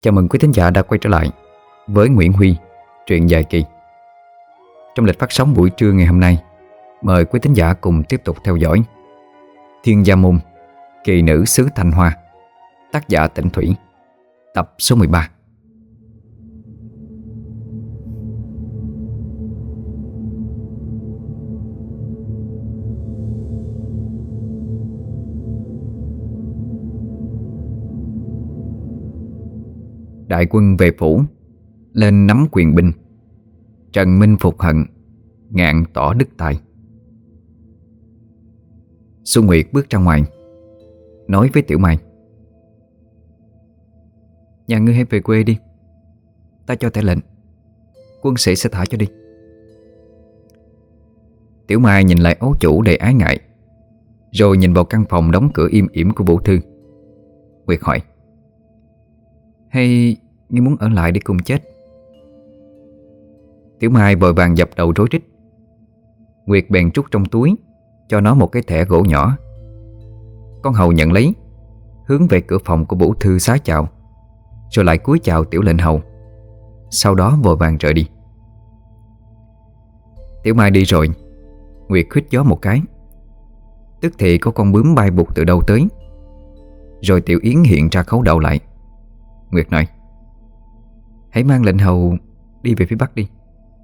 Chào mừng quý thính giả đã quay trở lại với Nguyễn Huy, truyện dài kỳ. Trong lịch phát sóng buổi trưa ngày hôm nay, mời quý thính giả cùng tiếp tục theo dõi Thiên Gia Môn, Kỳ Nữ xứ Thanh Hoa, tác giả Tĩnh Thủy, tập số 13. Đại quân về phủ, lên nắm quyền binh. Trần Minh phục hận, ngạn tỏ đức tài. Xuân Nguyệt bước ra ngoài, nói với Tiểu Mai: "Nhà ngươi hãy về quê đi, ta cho thẻ lệnh, quân sĩ sẽ thả cho đi." Tiểu Mai nhìn lại ấu chủ đầy ái ngại, rồi nhìn vào căn phòng đóng cửa im ỉm của Vũ Thư. Nguyệt hỏi: "Hay ngươi muốn ở lại để cùng chết?" Tiểu Mai vội vàng dập đầu rối rít. Nguyệt bèn trút trong túi cho nó một cái thẻ gỗ nhỏ. Con hầu nhận lấy, hướng về cửa phòng của Vũ Thư xá chào, rồi lại cúi chào Tiểu lệnh hầu, sau đó vội vàng rời đi. Tiểu Mai đi rồi, Nguyệt huýt gió một cái, tức thì có con bướm bay bụt từ đâu tới. Rồi Tiểu Yến hiện ra khấu đầu lại. Nguyệt nói: "Hãy mang lệnh hầu đi về phía bắc đi."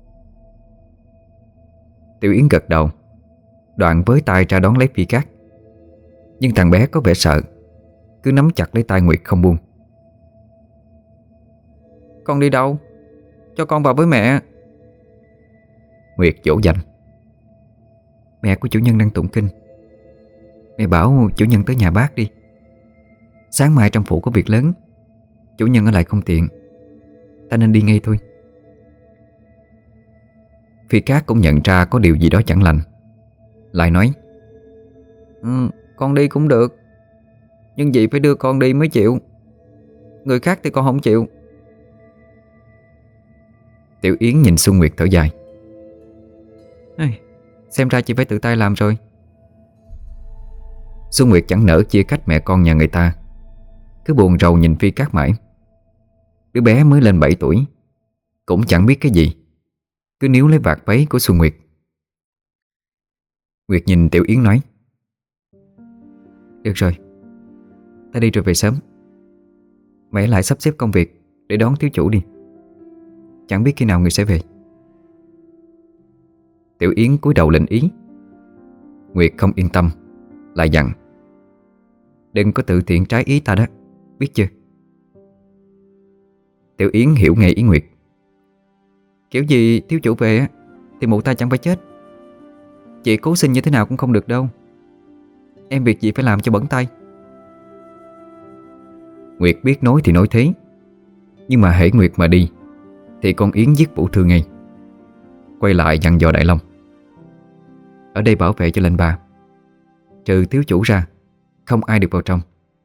Tiểu Yến gật đầu, đoạn với tay ra đón lấy Phi Cát. Nhưng thằng bé có vẻ sợ, cứ nắm chặt lấy tay Nguyệt không buông. "Con đi đâu? Cho con vào với mẹ." Nguyệt dỗ dành: "Mẹ của chủ nhân đang tụng kinh, mẹ bảo chủ nhân tới nhà bác đi. Sáng mai trong phủ có việc lớn, chủ nhân ở lại không tiện, ta nên đi ngay thôi." Phi Cát cũng nhận ra có điều gì đó chẳng lành, lại nói: Con đi cũng được, nhưng dì phải đưa con đi mới chịu. Người khác thì con không chịu." Tiểu Yến nhìn Xuân Nguyệt thở dài: "Xem ra chị phải tự tay làm rồi." Xuân Nguyệt chẳng nỡ chia cách mẹ con nhà người ta, cứ buồn rầu nhìn Phi Cát mãi. Đứa bé mới lên 7 tuổi, cũng chẳng biết cái gì, cứ níu lấy vạt váy của Xuân Nguyệt. Nguyệt nhìn Tiểu Yến nói: "Được rồi, ta đi rồi về sớm. Mẹ lại sắp xếp công việc để đón thiếu chủ đi, chẳng biết khi nào người sẽ về." Tiểu Yến cúi đầu lệnh ý. Nguyệt không yên tâm, lại dặn: "Đừng có tự tiện trái ý ta đó, biết chưa?" Tiểu Yến hiểu ngay ý Nguyệt. Kiểu gì thiếu chủ về thì mụ ta chẳng phải chết. Chị cố xin như thế nào cũng không được đâu. Em việc gì phải làm cho bẩn tay. Nguyệt biết nói thì nói thế, nhưng mà hễ Nguyệt mà đi thì con Yến giết Vũ Thư ngay. Quay lại dặn dò Đại Long: "Ở đây bảo vệ cho lệnh bà, trừ thiếu chủ ra, không ai được vào trong."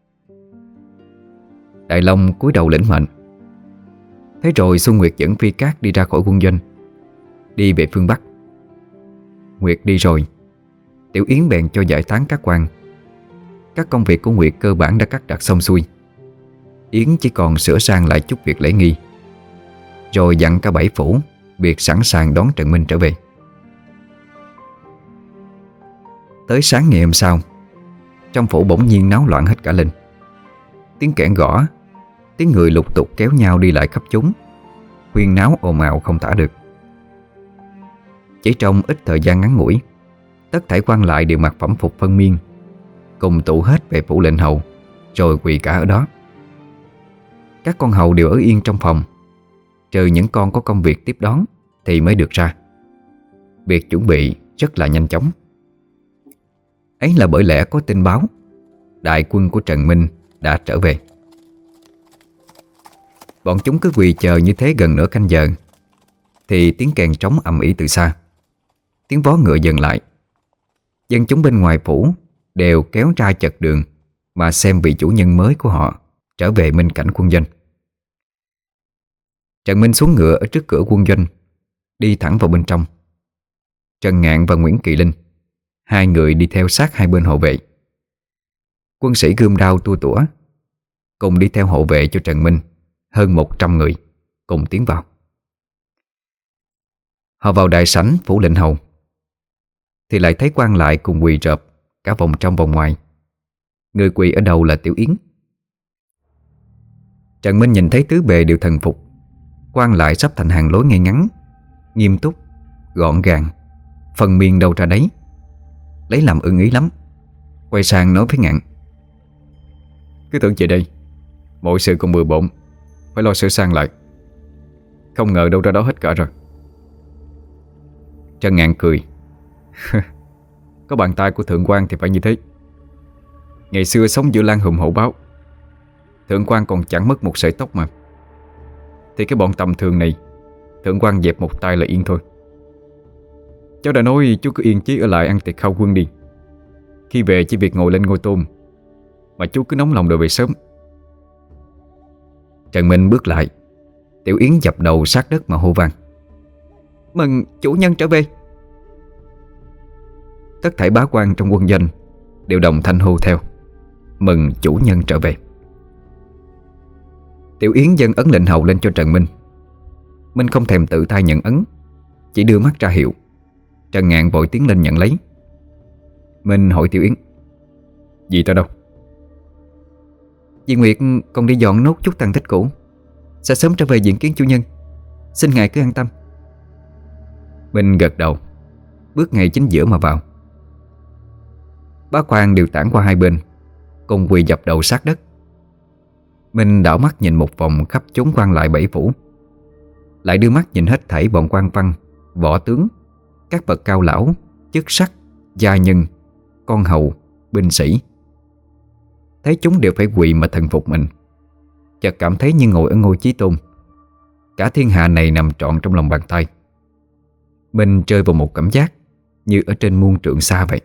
Đại Long cúi đầu lĩnh mệnh. Thế rồi Xuân Nguyệt dẫn Phi Cát đi ra khỏi quân doanh, đi về phương Bắc. Nguyệt đi rồi, Tiểu Yến bèn cho giải tán các quan. Các công việc của Nguyệt cơ bản đã cắt đặt xong xuôi. Yến chỉ còn sửa sang lại chút việc lễ nghi, rồi dặn cả 7 phủ việc sẵn sàng đón Trần Minh trở về. Tới sáng ngày hôm sau, trong phủ bỗng nhiên náo loạn hết cả lên. Tiếng kẽn gõ, tiếng người lục tục kéo nhau đi lại khắp chốn, huyên náo ồn ào không tả được. Chỉ trong ít thời gian ngắn ngủi, tất thảy quan lại đều mặc phẩm phục phân miên, cùng tụ hết về phủ lệnh hầu, rồi quỳ cả ở đó. Các con hầu đều ở yên trong phòng, trừ những con có công việc tiếp đón thì mới được ra. Việc chuẩn bị rất là nhanh chóng. Ấy là bởi lẽ có tin báo đại quân của Trần Minh đã trở về. Bọn chúng cứ quỳ chờ như thế gần nửa canh giờ, thì tiếng kèn trống ầm ĩ từ xa, tiếng vó ngựa dừng lại. Dân chúng bên ngoài phủ đều kéo ra chật đường mà xem vị chủ nhân mới của họ trở về minh cảnh quân doanh. Trần Minh xuống ngựa ở trước cửa quân doanh, đi thẳng vào bên trong. Trần Ngạn và Nguyễn Kỳ Linh, hai người đi theo sát hai bên hộ vệ. Quân sĩ gươm đao tua tủa cùng đi theo hộ vệ cho Trần Minh hơn 100 người cùng tiến vào. Họ vào đại sảnh phủ lệnh hầu thì lại thấy quan lại cùng quỳ rợp cả vòng trong vòng ngoài. Người quỳ ở đầu là Tiểu Yến. Trần Minh nhìn thấy tứ bề đều thần phục. Quan lại sắp thành hàng lối ngay ngắn, nghiêm túc, gọn gàng, phần miên đâu ra đấy, lấy làm ưng ý lắm. Quay sang nói với Ngạn: "Cứ tưởng về đây mọi sự còn bừa bộn, phải lo sửa sang lại. Không ngờ đâu ra đó hết cả rồi." Trần Ngạn cười. "Có bàn tay của thượng quan thì phải như thế. Ngày xưa sống giữa Lan Hùng hậu báo, thượng quan còn chẳng mất một sợi tóc mà. Thì cái bọn tầm thường này, thượng quan dẹp một tay là yên thôi. Cháu đã nói chú cứ yên chí ở lại ăn tiệc khao quân đi. Khi về chỉ việc ngồi lên ngôi tôn, mà chú cứ nóng lòng đòi về sớm." Trần Minh bước lại. Tiểu Yến dập đầu sát đất mà hô vang: "Mừng chủ nhân trở về!" Tất thảy bá quan trong quân doanh đều đồng thanh hô theo: "Mừng chủ nhân trở về!" Tiểu Yến dâng ấn lệnh hầu lên cho Trần Minh. Minh không thèm tự tay nhận ấn, chỉ đưa mắt ra hiệu. Trần Ngạn vội tiến lên nhận lấy. Minh hỏi Tiểu Yến: "Dì ta đâu?" "Dì Nguyệt còn đi dọn nốt chút tàn tích cũ, sẽ sớm trở về diện kiến chủ nhân. Xin ngài cứ an tâm." Minh gật đầu, bước ngay chính giữa mà vào. Bá quan đều tản qua hai bên, cùng quỳ dập đầu sát đất. Minh đảo mắt nhìn một vòng khắp chốn quan lại bảy phủ, lại đưa mắt nhìn hết thảy bọn quan văn, võ tướng, các bậc cao lão, chức sắc, gia nhân, con hầu, binh sĩ. Thấy chúng đều phải quỳ mà thần phục mình, chợt cảm thấy như ngồi ở ngôi chí tôn. Cả thiên hạ này nằm trọn trong lòng bàn tay. Minh rơi vào một cảm giác như ở trên muôn trượng xa vậy.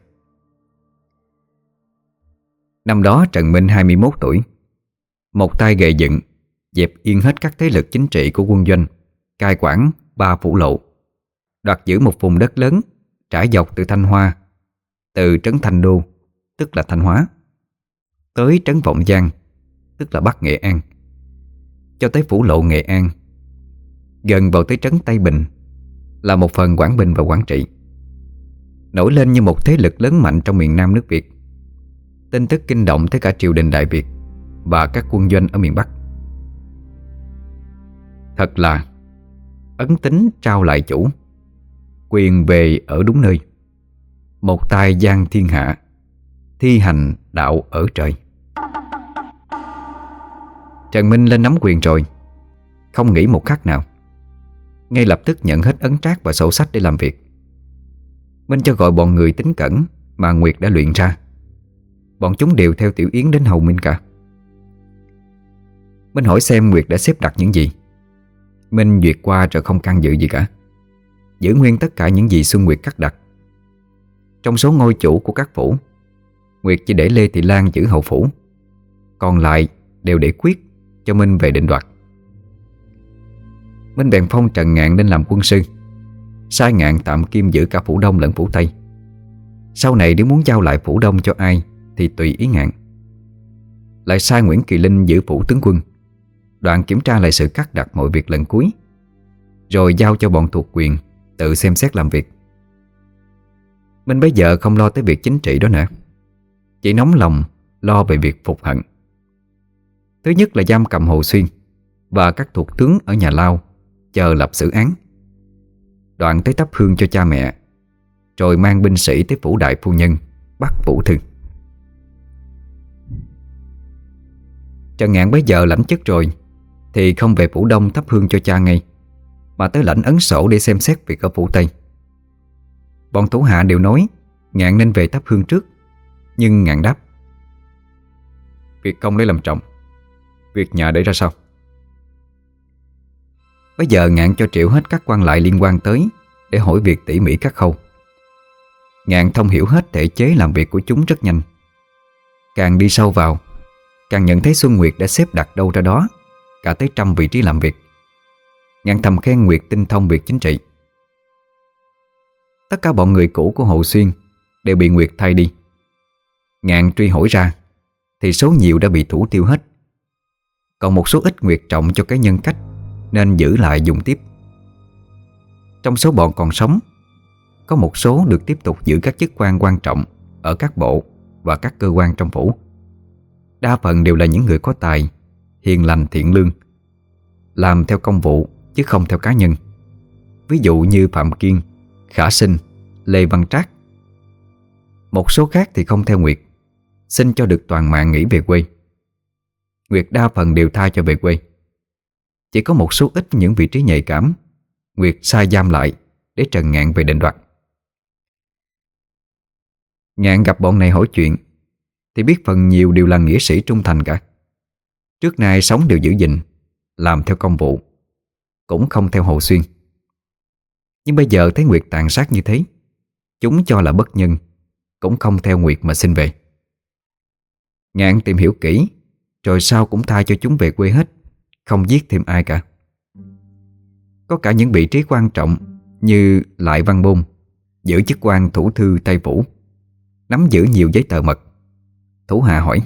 Năm đó Trần Minh 21 tuổi, một tay gầy dựng, dẹp yên hết các thế lực chính trị của quân doanh, cai quản 3 phủ lộ, đoạt giữ một vùng đất lớn trải dọc từ Thanh Hoa, từ trấn Thanh Đô, tức là Thanh Hóa, tới trấn Vọng Giang, tức là Bắc Nghệ An, cho tới phủ lộ Nghệ An, gần vào tới trấn Tây Bình, là một phần Quảng Bình và Quảng Trị. Nổi lên như một thế lực lớn mạnh trong miền Nam nước Việt. Tin tức kinh động tới cả triều đình Đại Việt và các quân doanh ở miền Bắc. Thật là ấn tính trao lại chủ, quyền về ở đúng nơi, một tay giang thiên hạ, thi hành đạo ở trời. Trần Minh lên nắm quyền rồi, không nghĩ một khắc nào, ngay lập tức nhận hết ấn trác và sổ sách để làm việc. Minh cho gọi bọn người tín cẩn mà Nguyệt đã luyện ra. Bọn chúng đều theo Tiểu Yến đến hầu Minh cả. Minh hỏi xem Nguyệt đã xếp đặt những gì. Minh duyệt qua rồi không can dự gì cả, giữ nguyên tất cả những gì Xuân Nguyệt cắt đặt. Trong số ngôi chủ của các phủ, Nguyệt chỉ để Lê Thị Lan giữ hậu phủ, còn lại đều để Quyết cho Minh về định đoạt. Minh bèn phong Trần Ngạn lên làm quân sư, sai Ngạn tạm kim giữ cả phủ Đông lẫn phủ Tây. Sau này nếu muốn giao lại phủ Đông cho ai thì tùy ý Ngạn. Lại sai Nguyễn Kỳ Linh giữ phủ tướng quân, đoạn kiểm tra lại sự cắt đặt mọi việc lần cuối, rồi giao cho bọn thuộc quyền tự xem xét làm việc. Minh bây giờ không lo tới việc chính trị đó nữa, chỉ nóng lòng lo về việc phục hận. Thứ nhất là giam cầm Hồ Xuyên và các thuộc tướng ở nhà Lao, chờ lập xử án. Đoạn tới thắp hương cho cha mẹ, rồi mang binh sĩ tới phủ đại phu nhân, bắt Vũ Thư. Trần Ngạn bấy giờ lãnh chức rồi thì không về phủ Đông thắp hương cho cha ngay, mà tới lãnh ấn sổ để xem xét việc ở phủ Tây. Bọn thủ hạ đều nói Ngạn nên về thắp hương trước, nhưng Ngạn đáp: "Việc công lấy làm trọng, việc nhà để ra sau." Bây giờ Ngạn cho triệu hết các quan lại liên quan tới để hỏi việc tỉ mỉ các khâu. Ngạn thông hiểu hết thể chế làm việc của chúng rất nhanh. Càng đi sâu vào, càng nhận thấy Xuân Nguyệt đã xếp đặt đâu ra đó cả tới 100 vị trí làm việc. Ngạn thầm khen Nguyệt tinh thông việc chính trị. Tất cả bọn người cũ của Hồ Xuyên đều bị Nguyệt thay đi. Ngạn truy hỏi ra thì số nhiều đã bị thủ tiêu hết. Còn một số ít Nguyệt trọng cho cái nhân cách nên giữ lại dùng tiếp. Trong số bọn còn sống, có một số được tiếp tục giữ các chức quan quan trọng ở các bộ và các cơ quan trong phủ. Đa phần đều là những người có tài, hiền lành thiện lương, làm theo công vụ chứ không theo cá nhân. Ví dụ như Phạm Kiên, Khả Sinh, Lê Văn Trác. Một số khác thì không theo Nguyệt, xin cho được toàn mạng nghỉ về quê. Nguyệt đa phần đều tha cho về quê. Chỉ có một số ít những vị trí nhạy cảm Nguyệt sai giam lại để trần Ngạn về định đoạt. Ngạn gặp bọn này hỏi chuyện thì biết phần nhiều đều là nghĩa sĩ trung thành cả. Trước nay sống đều giữ gìn, làm theo công vụ, cũng không theo Hồ Xuyên. Nhưng bây giờ thấy Nguyệt tàn sát như thế, chúng cho là bất nhân, cũng không theo Nguyệt mà xin về. Ngạn tìm hiểu kỹ, rồi sau cũng tha cho chúng về quê hết, không giết thêm ai cả. Có cả những vị trí quan trọng như Lại Văn Bôn, giữ chức quan thủ thư Tây Phủ, nắm giữ nhiều giấy tờ mật. Thủ hạ hỏi: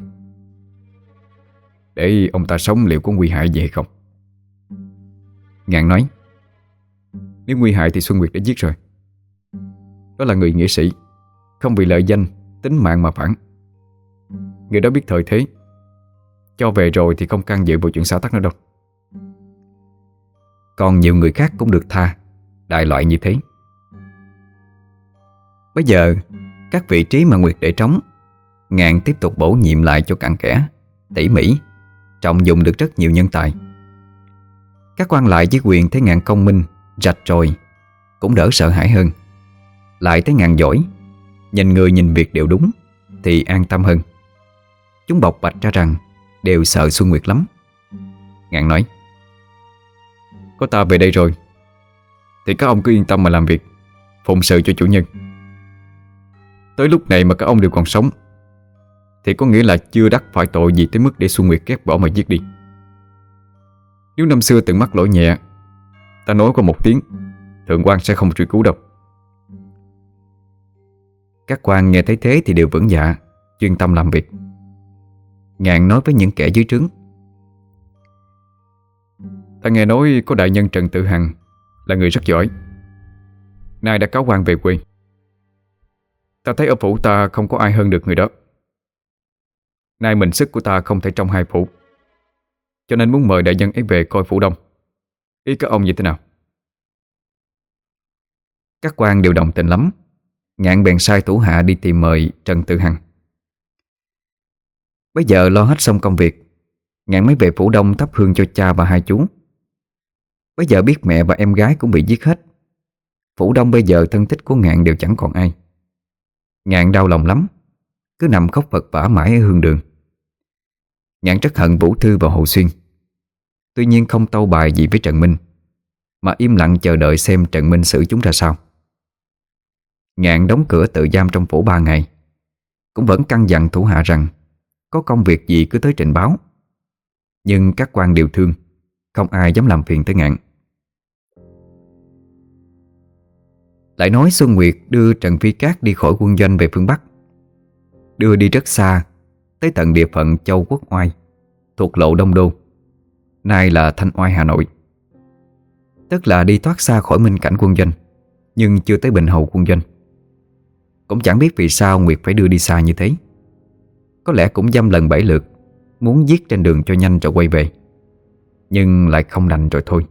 "Để ông ta sống liệu có nguy hại gì hay không?" Ngạn nói: "Nếu nguy hại thì Xuân Nguyệt đã giết rồi. Đó là người nghĩa sĩ, không vì lợi danh, tính mạng mà phản. Người đó biết thời thế, cho về rồi thì không can dự vào chuyện xã tắc nữa đâu." Còn nhiều người khác cũng được tha, đại loại như thế. Bây giờ các vị trí mà Nguyệt để trống, Ngạn tiếp tục bổ nhiệm lại cho cặn kẽ, tỉ mỉ, trọng dụng được rất nhiều nhân tài. Các quan lại dưới quyền thấy Ngạn công minh, rạch ròi, cũng đỡ sợ hãi hơn. Lại thấy Ngạn giỏi, nhìn người nhìn việc đều đúng, thì an tâm hơn. Chúng bộc bạch ra rằng đều sợ Xuân Nguyệt lắm. Ngạn nói: "Có ta về đây rồi thì các ông cứ yên tâm mà làm việc, phụng sự cho chủ nhân. Tới lúc này mà các ông đều còn sống thì có nghĩa là chưa đắc phải tội gì tới mức để Xuân Nguyệt ghét bỏ mà giết đi. Nếu năm xưa từng mắc lỗi nhẹ, ta nói qua một tiếng, thượng quan sẽ không truy cứu đâu." Các quan nghe thấy thế thì đều vững dạ, chuyên tâm làm việc. Ngạn nói với những kẻ dưới trướng: "Ta nghe nói có đại nhân Trần Tự Hằng là người rất giỏi, nay đã cáo quan về quê. Ta thấy ở phủ ta không có ai hơn được người đó. Nay mình sức của ta không thể trong hai phủ, cho nên muốn mời đại nhân ấy về coi phủ Đông. Ý các ông như thế nào?" Các quan đều đồng tình lắm. Ngạn bèn sai thủ hạ đi tìm mời Trần Tự Hằng. Bây giờ lo hết xong công việc, Ngạn mới về phủ Đông thắp hương cho cha và hai chú. Bây giờ biết mẹ và em gái cũng bị giết hết, phủ Đông bây giờ thân thích của Ngạn đều chẳng còn ai. Ngạn đau lòng lắm, cứ nằm khóc vật vã mãi ở hương đường. Ngạn rất hận Vũ Thư và Hồ Xuyên. Tuy nhiên không tâu bài gì với Trần Minh, mà im lặng chờ đợi xem Trần Minh xử chúng ra sao. Ngạn đóng cửa tự giam trong phủ 3 ngày, cũng vẫn căn dặn thủ hạ rằng có công việc gì cứ tới trình báo. Nhưng các quan đều thương, không ai dám làm phiền tới Ngạn. Lại nói Xuân Nguyệt đưa Trần Phi Cát đi khỏi quân doanh về phương Bắc, đưa đi rất xa, tới tận địa phận Châu Quốc Oai, thuộc lộ Đông Đô, nay là Thanh Oai, Hà Nội. Tức là đi thoát xa khỏi minh cảnh quân doanh, nhưng chưa tới Bình Hầu quân doanh. Cũng chẳng biết vì sao Nguyệt phải đưa đi xa như thế. Có lẽ cũng dăm lần bảy lượt, muốn giết trên đường cho nhanh rồi quay về, nhưng lại không đành rồi thôi.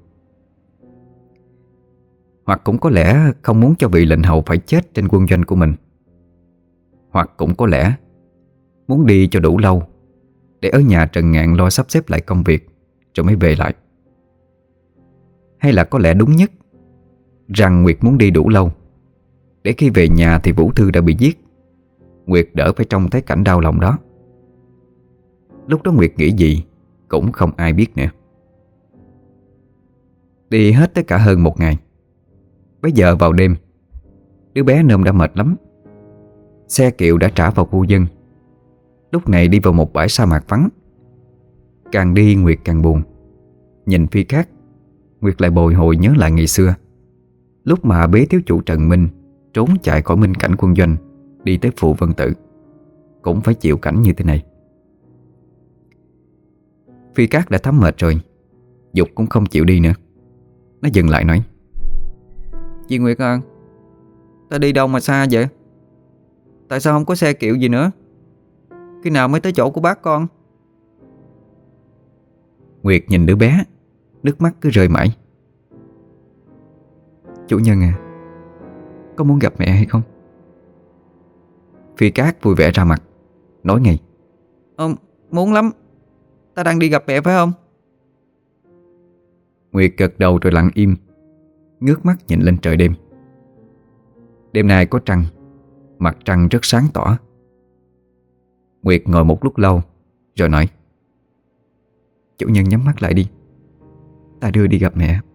Hoặc cũng có lẽ không muốn cho vị lệnh hầu phải chết trên quân doanh của mình. Hoặc cũng có lẽ muốn đi cho đủ lâu, để ở nhà Trần Ngạn lo sắp xếp lại công việc rồi mới về lại. Hay là có lẽ đúng nhất rằng Nguyệt muốn đi đủ lâu, để khi về nhà thì Vũ Thư đã bị giết, Nguyệt đỡ phải trông thấy cảnh đau lòng đó. Lúc đó Nguyệt nghĩ gì cũng không ai biết nữa. Đi hết tới cả hơn 1 ngày. Bây giờ vào đêm, đứa bé Nôm đã mệt lắm. Xe kiệu đã trả vào khu dân. Lúc này đi vào một bãi sa mạc vắng. Càng đi Nguyệt càng buồn. Nhìn Phi Cát, Nguyệt lại bồi hồi nhớ lại ngày xưa, lúc mà bế thiếu chủ Trần Minh trốn chạy khỏi minh cảnh quân doanh, đi tới Phụ Vân Tự, cũng phải chịu cảnh như thế này. Phi Cát đã thấm mệt rồi, Dục cũng không chịu đi nữa. Nó dừng lại nói: "Chị Nguyệt à, ta đi đâu mà xa vậy? Tại sao không có xe kiệu gì nữa? Khi nào mới tới chỗ của bác con?" Nguyệt nhìn đứa bé, nước mắt cứ rơi mãi. "Chủ nhân à, có muốn gặp mẹ hay không?" Phi Cát vui vẻ ra mặt, nói ngay: Muốn lắm. Ta đang đi gặp mẹ phải không?" Nguyệt gật đầu rồi lặng im, ngước mắt nhìn lên trời đêm. Đêm nay có trăng, mặt trăng rất sáng tỏ. Nguyệt ngồi một lúc lâu rồi nói: "Chủ nhân nhắm mắt lại đi, ta đưa đi gặp mẹ."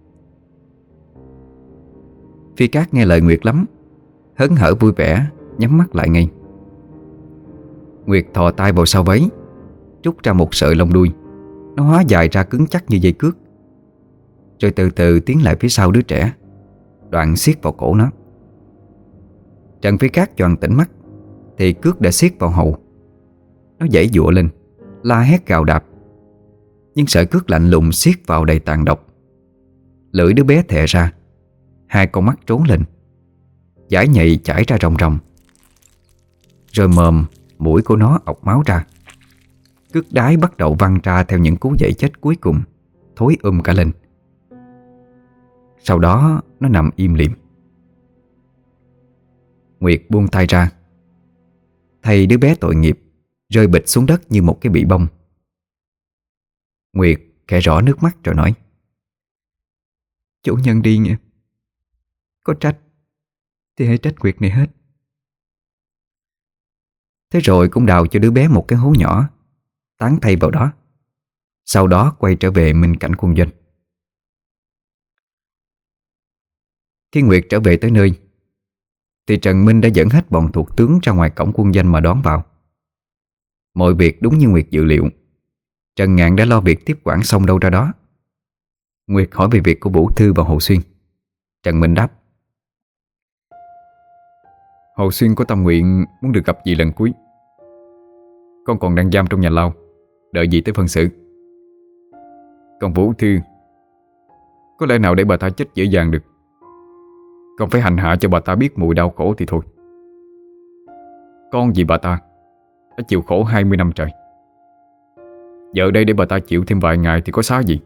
Phi Cát nghe lời Nguyệt lắm, hớn hở vui vẻ, nhắm mắt lại ngay. Nguyệt thò tay vào sau váy, rút ra một sợi lông đuôi. Nó hóa dài ra cứng chắc như dây cước, rồi từ từ tiến lại phía sau đứa trẻ, đoạn siết vào cổ nó. Trần Phi Cát choàng tỉnh mắt thì cước đã siết vào hậu. Nó giãy giụa lên, la hét gào đạp, nhưng sợi cước lạnh lùng siết vào đầy tàn độc. Lưỡi đứa bé thè ra, hai con mắt trốn lên, dải nhạy chảy ra ròng ròng. Rồi mồm, mũi của nó ọc máu ra. Cước đái bắt đầu văng ra theo những cú giãy chết cuối cùng, thối cả lên. Sau đó nó nằm im lìm. Nguyệt buông tay ra, thầy đứa bé tội nghiệp rơi bịch xuống đất như một cái bị bông. Nguyệt khẽ rỏ nước mắt rồi nói: "Chủ nhân đi nha. Có trách thì hãy trách Nguyệt này hết." Thế rồi cũng đào cho đứa bé một cái hố nhỏ, tán thây vào đó. Sau đó quay trở về minh cảnh quân doanh. Khi Nguyệt trở về tới nơi thì Trần Minh đã dẫn hết bọn thuộc tướng ra ngoài cổng quân doanh mà đón vào. Mọi việc đúng như Nguyệt dự liệu. Trần Ngạn đã lo việc tiếp quản xong đâu ra đó. Nguyệt hỏi về việc của Vũ Thư và Hồ Xuyên. Trần Minh đáp: "Hồ Xuyên có tâm nguyện muốn được gặp dì lần cuối. Con còn đang giam trong nhà lao, đợi dì tới phân xử. Còn Vũ Thư, có lẽ nào để bà ta chết dễ dàng được. Con phải hành hạ cho bà ta biết mùi đau khổ thì thôi. Con vì bà ta đã chịu khổ 20 năm trời. Giờ đây để bà ta chịu thêm vài ngày thì có xá gì."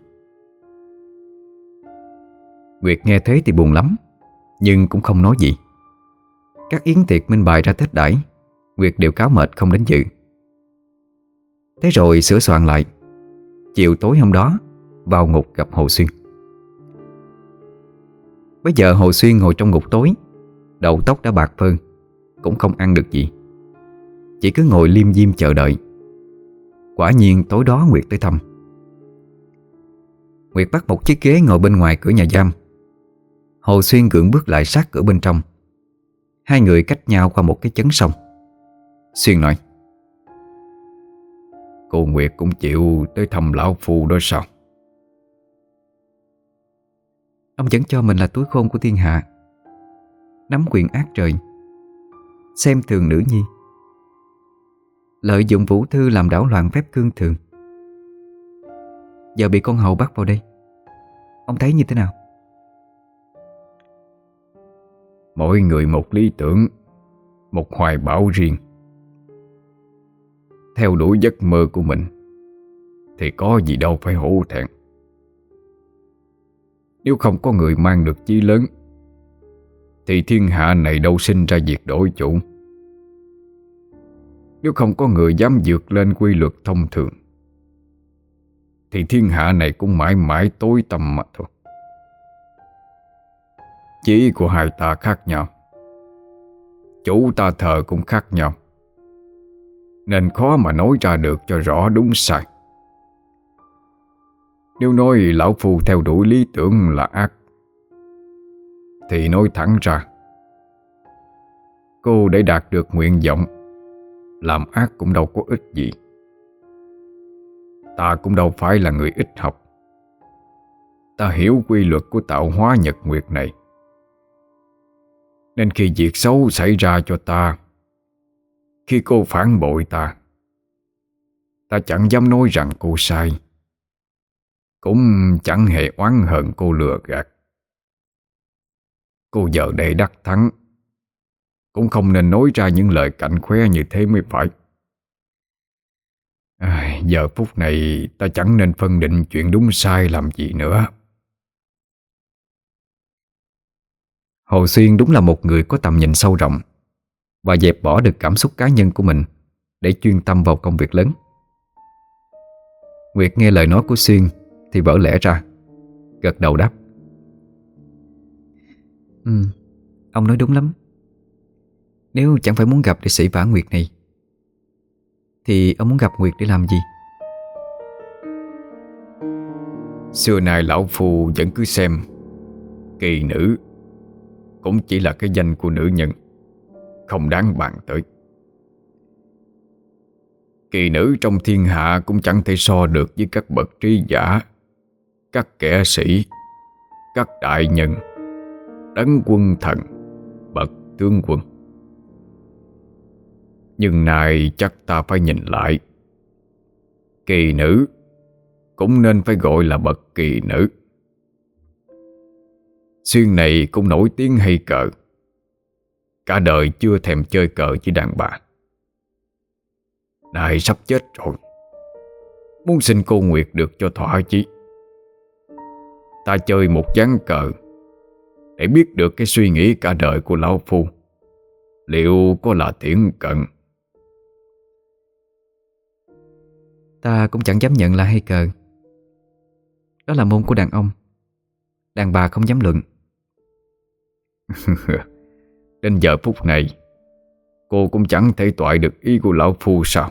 Nguyệt nghe thế thì buồn lắm, nhưng cũng không nói gì. Các yến tiệc minh bài ra Tết đãi, Nguyệt đều cáo mệt không đến dự. Thế rồi sửa soạn lại. Chiều tối hôm đó vào ngục gặp Hồ Xuyên. Bây giờ Hồ Xuyên ngồi trong ngục tối, đầu tóc đã bạc phơ, cũng không ăn được gì, chỉ cứ ngồi liêm diêm chờ đợi. Quả nhiên tối đó Nguyệt tới thăm. Nguyệt bắt một chiếc ghế ngồi bên ngoài cửa nhà giam. Hồ Xuyên gượng bước lại sát cửa bên trong. Hai người cách nhau qua một cái chấn sông. Xuyên nói: "Cô Nguyệt cũng chịu tới thăm lão phu đó sao?" "Ông vẫn cho mình là túi khôn của thiên hạ, nắm quyền ác trời, xem thường nữ nhi, lợi dụng Vũ Thư làm đảo loạn phép cương thường. Giờ bị con hầu bắt vào đây, ông thấy như thế nào?" Mỗi người một lý tưởng, một hoài bão riêng. Theo đuổi giấc mơ của mình thì có gì đâu phải hổ thẹn. Nếu không có người mang được chí lớn thì thiên hạ này đâu sinh ra việc đổi chủ. Nếu không có người dám vượt lên quy luật thông thường thì thiên hạ này cũng mãi mãi tối tăm mà thôi. Chí của hai ta khác nhau, chủ ta thờ cũng khác nhau, nên khó mà nói ra được cho rõ đúng sai. Nếu nói lão phu theo đuổi lý tưởng là ác thì nói thẳng ra, cô để đạt được nguyện vọng làm ác cũng đâu có ích gì. Ta cũng đâu phải là người ít học. Ta hiểu quy luật của tạo hóa nhật nguyệt này, nên khi việc xấu xảy ra cho ta, khi cô phản bội ta, ta chẳng dám nói rằng cô sai, cũng chẳng hề oán hận cô lừa gạt. Cô vợ đệ đắc thắng, cũng không nên nói ra những lời cạnh khoe như thế mới phải. Giờ phút này ta chẳng nên phân định chuyện đúng sai làm gì nữa. Hồ Xuyên đúng là một người có tầm nhìn sâu rộng và dẹp bỏ được cảm xúc cá nhân của mình để chuyên tâm vào công việc lớn. Nguyệt nghe lời nói của Xuyên thì vỡ lẽ ra, gật đầu đáp: Ông nói đúng lắm. Nếu chẳng phải muốn gặp để sỉ vả Nguyệt này, thì ông muốn gặp Nguyệt để làm gì? Xưa nay lão phu vẫn cứ xem kỳ nữ cũng chỉ là cái danh của nữ nhân, không đáng bàn tới. Kỳ nữ trong thiên hạ cũng chẳng thể so được với các bậc trí giả, các kẻ sĩ, các đại nhân, đấng quân thần, bậc tướng quân. Nhưng nay chắc ta phải nhìn lại. Kỳ nữ cũng nên phải gọi là bậc kỳ nữ. Xuyên này cũng nổi tiếng hay cờ, cả đời chưa thèm chơi cờ với đàn bà. Nay sắp chết rồi, muốn xin cô Nguyệt được cho thỏa chí. Ta chơi một ván cờ để biết được cái suy nghĩ cả đời của lão phu liệu có là thiển cận. Ta cũng chẳng dám nhận là hay cờ. Đó là môn của đàn ông, đàn bà không dám luận. Đến giờ phút này cô cũng chẳng thể toại được ý của lão phu sao?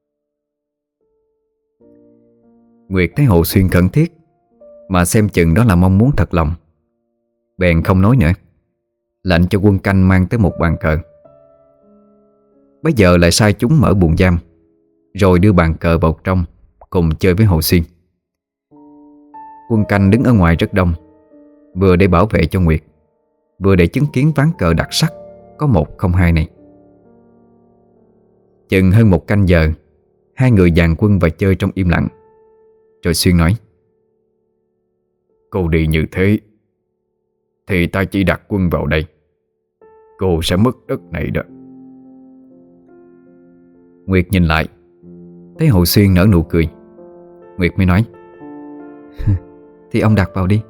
Nguyệt thấy Hồ Xuyên khẩn thiết, mà xem chừng đó là mong muốn thật lòng, bèn không nói nữa, lệnh cho quân canh mang tới một bàn cờ. Bây giờ lại sai chúng mở buồng giam, rồi đưa bàn cờ vào trong cùng chơi với Hồ Xuyên. Quân canh đứng ở ngoài rất đông, vừa để bảo vệ cho Nguyệt, vừa để chứng kiến ván cờ đặc sắc có 1-0-2 này. Chừng hơn 1 canh giờ, hai người dàn quân và chơi trong im lặng. Rồi Xuyên nói: Cô đi như thế thì ta chỉ đặt quân vào đây, cô sẽ mất đất này đó. Nguyệt nhìn lại, thấy Hồ Xuyên nở nụ cười. Nguyệt mới nói: Thì ông đặt vào đi.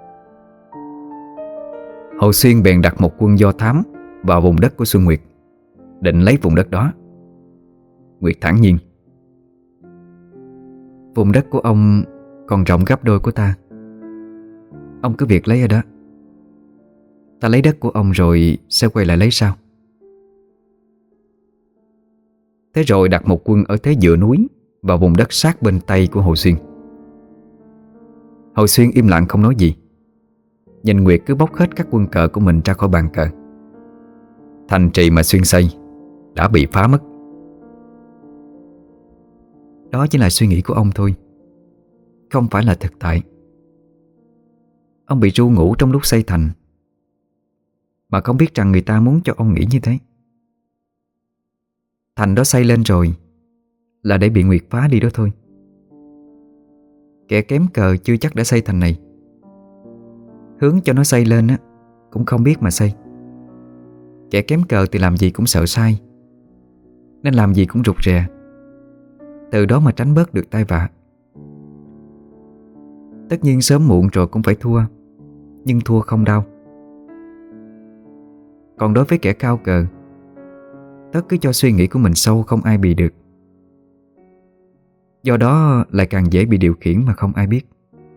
Hồ Xuyên bèn đặt một quân do thám vào vùng đất của Xuân Nguyệt, định lấy vùng đất đó. Nguyệt thản nhiên: Vùng đất của ông còn rộng gấp đôi của ta. Ông cứ việc lấy ở đó. Ta lấy đất của ông rồi sẽ quay lại lấy sau. Thế rồi đặt một quân ở thế dựa núi vào vùng đất sát bên tây của Hồ Xuyên. Hồ Xuyên im lặng không nói gì, nhìn Nguyệt cứ bốc hết các quân cờ của mình ra khỏi bàn cờ. Thành trì mà Xuyên xây đã bị phá mất. Đó chỉ là suy nghĩ của ông thôi, không phải là thực tại. Ông bị ru ngủ trong lúc xây thành, mà không biết rằng người ta muốn cho ông nghĩ như thế. Thành đó xây lên rồi là để bị Nguyệt phá đi đó thôi. Kẻ kém cờ chưa chắc đã xây thành này. Hướng cho nó xây lên á cũng không biết mà xây. Kẻ kém cờ thì làm gì cũng sợ sai, nên làm gì cũng rụt rè, từ đó mà tránh bớt được tai vạ. Tất nhiên sớm muộn rồi cũng phải thua, nhưng thua không đau. Còn đối với kẻ cao cờ, tất cứ cho suy nghĩ của mình sâu, không ai bì được. Do đó lại càng dễ bị điều khiển mà không ai biết.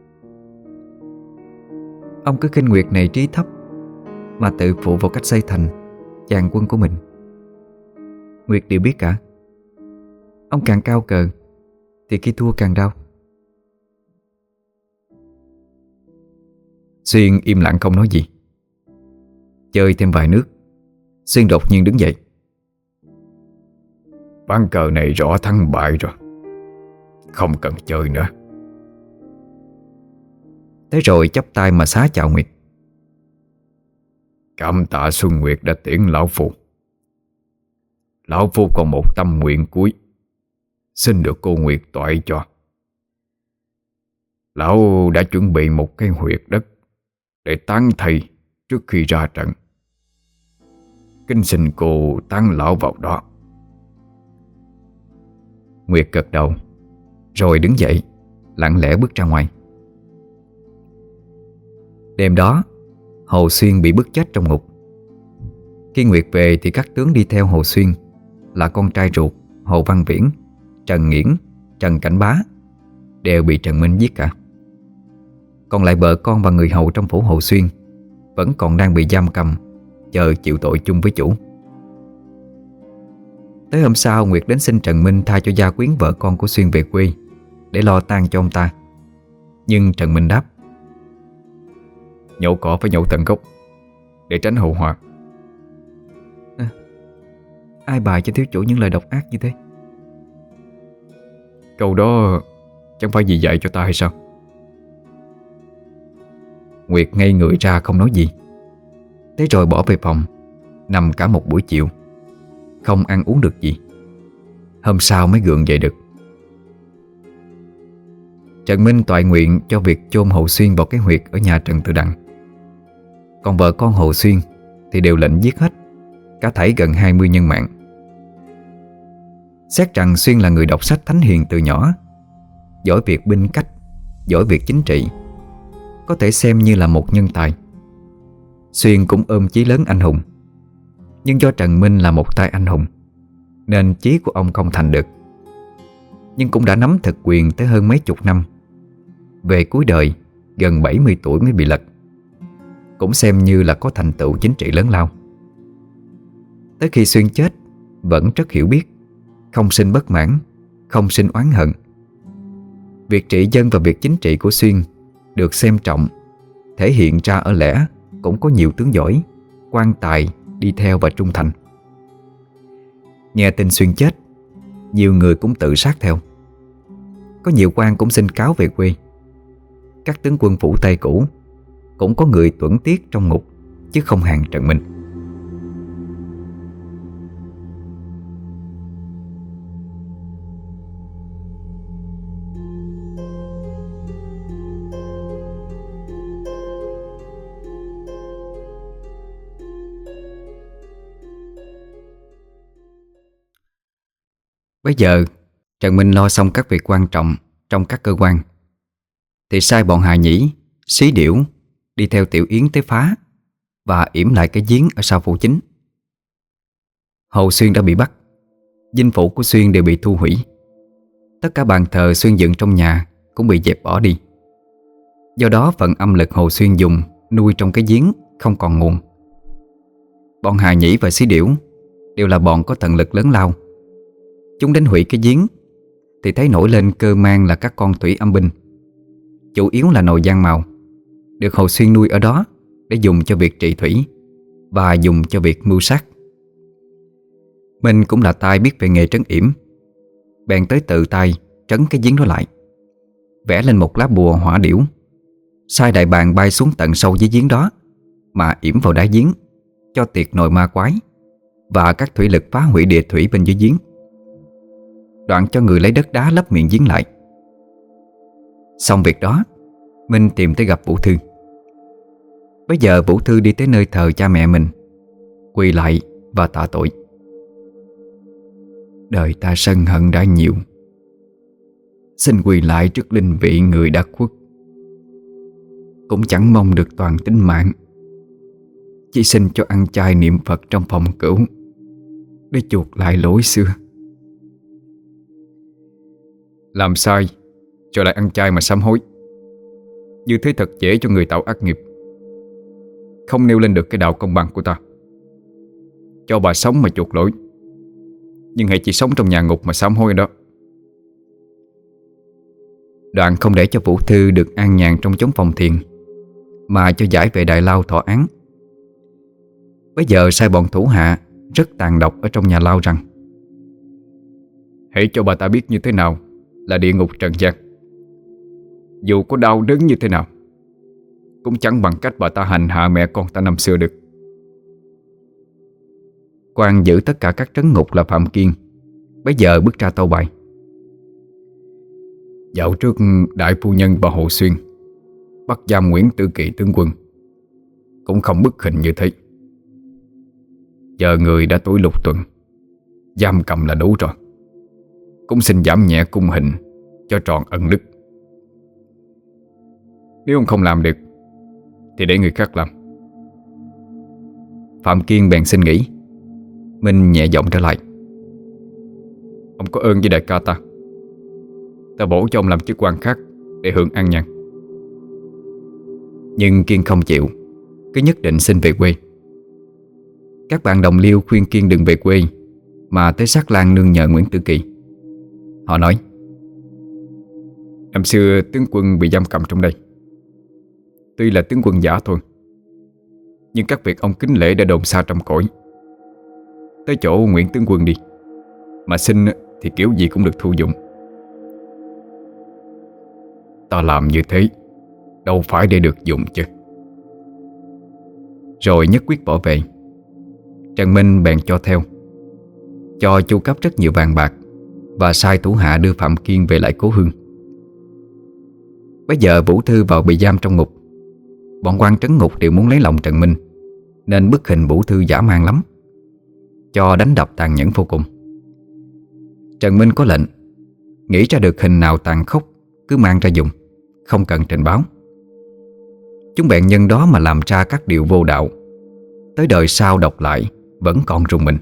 Ông cứ khinh Nguyệt này trí thấp mà tự phụ vào cách xây thành, dàn quân của mình. Nguyệt đều biết cả. Ông càng cao cờ thì khi thua càng đau. Xuyên im lặng không nói gì. Chơi thêm vài nước, Xuyên đột nhiên đứng dậy: Ván cờ này rõ thắng bại rồi, không cần chơi nữa. Thế rồi chắp tay mà xá chào Nguyệt: Cảm tạ Xuân Nguyệt đã tiễn lão phu. Lão phu còn một tâm nguyện cuối, xin được cô Nguyệt toại cho. Lão đã chuẩn bị một cái huyệt đất để táng thầy trước khi ra trận. Kính xin cô táng lão vào đó. Nguyệt gật đầu, rồi đứng dậy, lặng lẽ bước ra ngoài. Đêm đó, Hồ Xuyên bị bức chết trong ngục. Khi Nguyệt về thì các tướng đi theo Hồ Xuyên là con trai ruột Hồ Văn Viễn, Trần Nghiễn, Trần Cảnh Bá đều bị Trần Minh giết cả. Còn lại vợ con và người hầu trong phủ Hồ Xuyên vẫn còn đang bị giam cầm, chờ chịu tội chung với chủ. Tới hôm sau, Nguyệt đến xin Trần Minh tha cho gia quyến vợ con của Xuyên về quê để lo tang cho ông ta. Nhưng Trần Minh đáp: Nhổ cỏ phải nhổ tận gốc để tránh hậu họa. Ai bài cho thiếu chủ những lời độc ác như thế? Câu đó chẳng phải dì dạy cho ta hay sao? Nguyệt ngây người ra không nói gì. Thế rồi bỏ về phòng, nằm cả một buổi chiều, không ăn uống được gì. Hôm sau mới gượng dậy được. Trần Minh toại nguyện cho việc chôn Hồ Xuyên vào cái huyệt ở nhà Trần Tự Đặng. Còn vợ con Hồ Xuyên thì đều lệnh giết hết, cả thảy gần 20 nhân mạng. Xét rằng Xuyên là người đọc sách thánh hiền từ nhỏ, giỏi việc binh cách, giỏi việc chính trị, có thể xem như là một nhân tài. Xuyên cũng ôm chí lớn anh hùng. Nhưng do Trần Minh là một tay anh hùng nên chí của ông không thành được. Nhưng cũng đã nắm thực quyền tới hơn mấy chục năm. Về cuối đời, gần 70 tuổi mới bị lật, cũng xem như là có thành tựu chính trị lớn lao. Tới khi Xuyên chết, vẫn rất hiểu biết, không sinh bất mãn, không sinh oán hận. Việc trị dân và việc chính trị của Xuyên được xem trọng, thể hiện ra ở lẽ cũng có nhiều tướng giỏi, quan tài đi theo và trung thành. Nghe tin Xuyên chết, nhiều người cũng tự sát theo. Có nhiều quan cũng xin cáo về quê. Các tướng quân phủ Tây cũ cũng có người tuẫn tiết trong ngục, chứ không hàng Trần Minh. Bây giờ Trần Minh lo xong các việc quan trọng trong các cơ quan thì sai bọn Hà Nhĩ, Xí Điểu đi theo Tiểu Yến tới phá và yểm lại cái giếng ở sau phủ chính. Hồ Xuyên đã bị bắt, dinh phủ của Xuyên đều bị thu hủy. Tất cả bàn thờ Xuyên dựng trong nhà cũng bị dẹp bỏ đi. Do đó phần âm lực Hồ Xuyên dùng nuôi trong cái giếng không còn nguồn. Bọn Hà Nhĩ và Xí Điểu đều là bọn có thần lực lớn lao. Chúng đến hủy cái giếng thì thấy nổi lên cơ mang là các con thủy âm binh, chủ yếu là nồi giang màu, được Hồ Xuyên nuôi ở đó để dùng cho việc trị thủy và dùng cho việc mưu sát. Mình cũng là tay biết về nghề trấn yểm, bèn tới tự tay trấn cái giếng đó lại, vẽ lên một lá bùa hỏa điểu, sai đại bàng bay xuống tận sâu dưới giếng đó mà yểm vào đáy giếng, cho tiệt nội ma quái và các thủy lực phá hủy địa thủy bên dưới giếng. Đoạn cho người lấy đất đá lấp miệng giếng lại. Xong việc đó, Minh tìm tới gặp Vũ Thư. Bây giờ Vũ Thư đi tới nơi thờ cha mẹ mình, quỳ lại và tạ tội. Đời ta sân hận đã nhiều, xin quỳ lại trước linh vị người đã khuất. Cũng chẳng mong được toàn tính mạng, chỉ xin cho ăn chay niệm Phật trong phòng cửu để chuộc lại lỗi xưa. Làm sai rồi lại ăn chay mà sám hối, như thế thật dễ cho người tạo ác nghiệp, không nêu lên được cái đạo công bằng của ta. Cho bà sống mà chuộc lỗi, nhưng hãy chỉ sống trong nhà ngục mà sám hối đó. Đoạn không để cho Vũ Thư được an nhàn trong chốn phòng thiền, mà cho giải về Đại Lao thọ án. Bây giờ sai bọn thủ hạ rất tàn độc ở trong nhà lao rằng: hãy cho bà ta biết như thế nào là địa ngục trần gian. Dù có đau đớn như thế nào, cũng chẳng bằng cách bà ta hành hạ mẹ con ta năm xưa được. Quan giữ tất cả các trấn ngục là Phạm Kiên bây giờ bước ra tâu bày: Dạo trước đại phu nhân và Hồ Xuyên bắt giam Nguyễn Tử Kỳ tướng quân cũng không bức hình như thế. Giờ người đã tuổi lục tuần, giam cầm là đủ rồi. Cũng xin giảm nhẹ cung hình cho tròn ân đức. Nếu ông không làm được thì để người khác làm. Phạm Kiên bèn xin nghỉ. Minh nhẹ giọng trở lại: Ông có ơn với đại ca ta. Ta bổ cho ông làm chức quan khác để hưởng an nhàn. Nhưng Kiên không chịu, cứ nhất định xin về quê. Các bạn đồng liêu khuyên Kiên đừng về quê, mà tới Sắc Lang nương nhờ Nguyễn Tử Kỳ. Họ nói: Năm xưa tướng quân bị giam cầm trong đây. Tuy là tướng quân giả thôi, nhưng các việc ông kính lễ đã đồn xa trong cõi. Tới chỗ Nguyễn tướng quân đi, mà xin thì kiểu gì cũng được thu dụng. Ta làm như thế đâu phải để được dụng chứ. Rồi nhất quyết bỏ về. Trần Minh bèn cho theo, cho chu cấp rất nhiều vàng bạc, và sai thủ hạ đưa Phạm Kiên về lại cố hương. Bây giờ Vũ Thư vào bị giam trong ngục. Bọn quan trấn ngục đều muốn lấy lòng Trần Minh, nên bức hình Vũ Thư dã man lắm, cho đánh đập tàn nhẫn vô cùng. Trần Minh có lệnh, nghĩ ra được hình nào tàn khốc cứ mang ra dùng, không cần trình báo. Chúng bèn nhân đó mà làm ra các điều vô đạo, tới đời sau đọc lại vẫn còn rùng mình.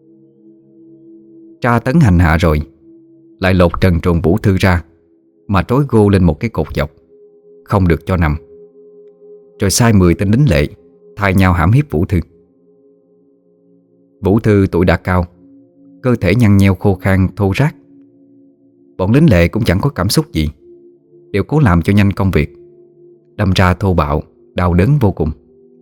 Tra tấn hành hạ rồi, lại lột trần truồng Vũ Thư ra, mà trói gô lên một cái cột dọc, không được cho nằm. Rồi sai 10 tên lính lệ thay nhau hãm hiếp Vũ Thư. Vũ Thư tuổi đã cao, cơ thể nhăn nheo khô khan thô ráp. Bọn lính lệ cũng chẳng có cảm xúc gì, đều cố làm cho nhanh công việc, đâm ra thô bạo, đau đớn vô cùng.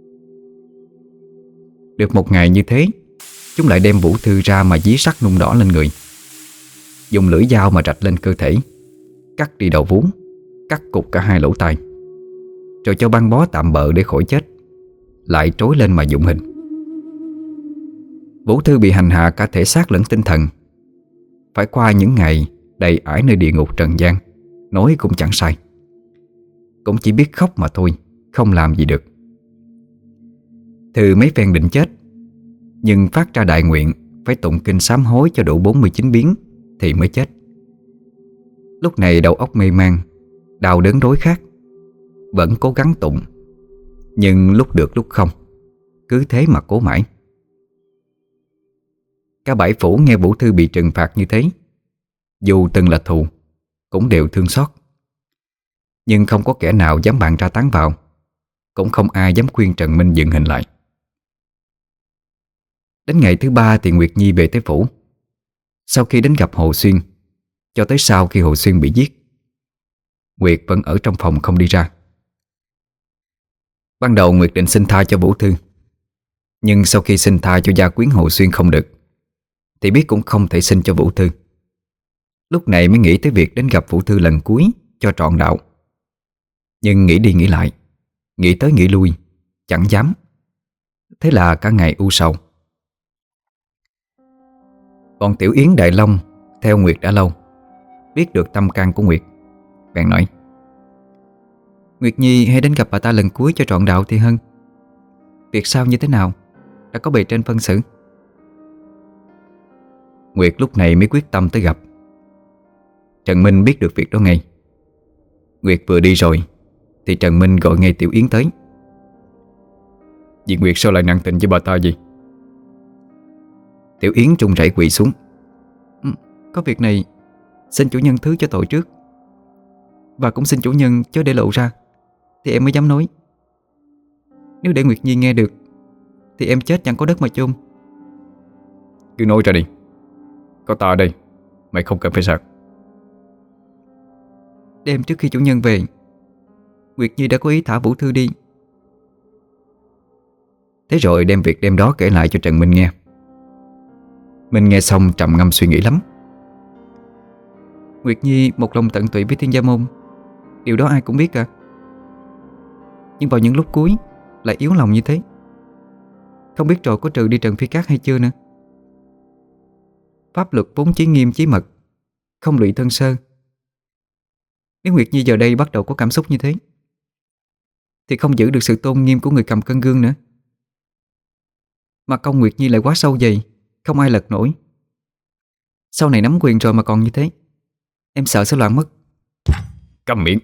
Được một ngày như thế, chúng lại đem Vũ Thư ra mà dí sắt nung đỏ lên người, dùng lưỡi dao mà rạch lên cơ thể, cắt đi đầu vú, cắt cụt cả hai lỗ tai, rồi cho băng bó tạm bợ để khỏi chết, lại trối lên mà dụng hình. Vũ Thư bị hành hạ cả thể xác lẫn tinh thần, phải qua những ngày đầy ải nơi địa ngục trần gian, nói cũng chẳng sai. Cũng chỉ biết khóc mà thôi, không làm gì được. Thư mấy phen định chết, nhưng phát ra đại nguyện phải tụng kinh sám hối cho đủ 49 biến thì mới chết. Lúc này đầu óc mê man, đau đớn rối khát, vẫn cố gắng tụng, nhưng lúc được lúc không, cứ thế mà cố mãi. Cả bảy phủ nghe Vũ Thư bị trừng phạt như thế, dù từng là thù, cũng đều thương xót. Nhưng không có kẻ nào dám bàn ra tán vào, cũng không ai dám khuyên Trần Minh dựng hình lại. Đến ngày thứ 3 thì Nguyệt Nhi về tới phủ. Sau khi đến gặp Hồ Xuyên, cho tới sau khi Hồ Xuyên bị giết, Nguyệt vẫn ở trong phòng không đi ra. Ban đầu Nguyệt định xin tha cho Vũ Thư, nhưng sau khi xin tha cho gia quyến Hồ Xuyên không được, thì biết cũng không thể xin cho Vũ Thư. Lúc này mới nghĩ tới việc đến gặp Vũ Thư lần cuối cho trọn đạo. Nhưng nghĩ đi nghĩ lại, nghĩ tới nghĩ lui, chẳng dám. Thế là cả ngày u sầu. Còn Tiểu Yến Đại Long theo Nguyệt đã lâu, biết được tâm can của Nguyệt, bèn nói: Nguyệt Nhi hãy đến gặp bà ta lần cuối cho trọn đạo thì hơn. Việc sau như thế nào đã có bề trên phân xử. Nguyệt lúc này mới quyết tâm tới gặp. Trần Minh biết được việc đó ngay. Nguyệt vừa đi rồi thì Trần Minh gọi ngay Tiểu Yến tới. Vì Nguyệt sao lại nặng tình với bà ta gì? Tiểu Yến run rẩy quỳ xuống. Có việc này xin chủ nhân thứ cho tội trước, và cũng xin chủ nhân chớ để lộ ra, thì em mới dám nói. Nếu để Nguyệt Nhi nghe được thì em chết chẳng có đất mà chôn. Cứ nói ra đi, có ta ở đây, mày không cần phải sợ. Đêm trước khi chủ nhân về, Nguyệt Nhi đã có ý thả Vũ Thư đi. Thế rồi đem việc đêm đó kể lại cho Trần Minh nghe. Minh nghe xong trầm ngâm suy nghĩ lắm. Nguyệt Nhi một lòng tận tụy với Thiên Gia Môn, điều đó ai cũng biết cả. Nhưng vào những lúc cuối lại yếu lòng như thế. Không biết rồi có trừ đi Trần Phi Cát hay chưa nữa. Pháp luật vốn chí nghiêm chí mật, không lụy thân sơ. Nếu Nguyệt Nhi giờ đây bắt đầu có cảm xúc như thế thì không giữ được sự tôn nghiêm của người cầm cân gương nữa. Mà công Nguyệt Nhi lại quá sâu dày, không ai lật nổi. Sau này nắm quyền rồi mà còn như thế, em sợ sẽ loạn mất. Câm miệng.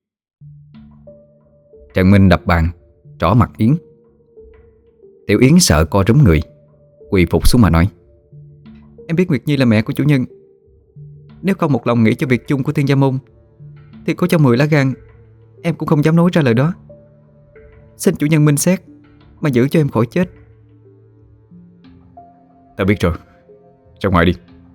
Trần Minh đập bàn, trỏ mặt Yến. Tiểu Yến sợ co rúm người, quỳ phục xuống mà nói: Em biết Nguyệt Nhi là mẹ của chủ nhân. Nếu không một lòng nghĩ cho việc chung của Thiên Gia Môn thì có cho 10 lá gan em cũng không dám nói ra lời đó. Xin chủ nhân minh xét mà giữ cho em khỏi chết. Ta biết rồi, ra ngoài đi.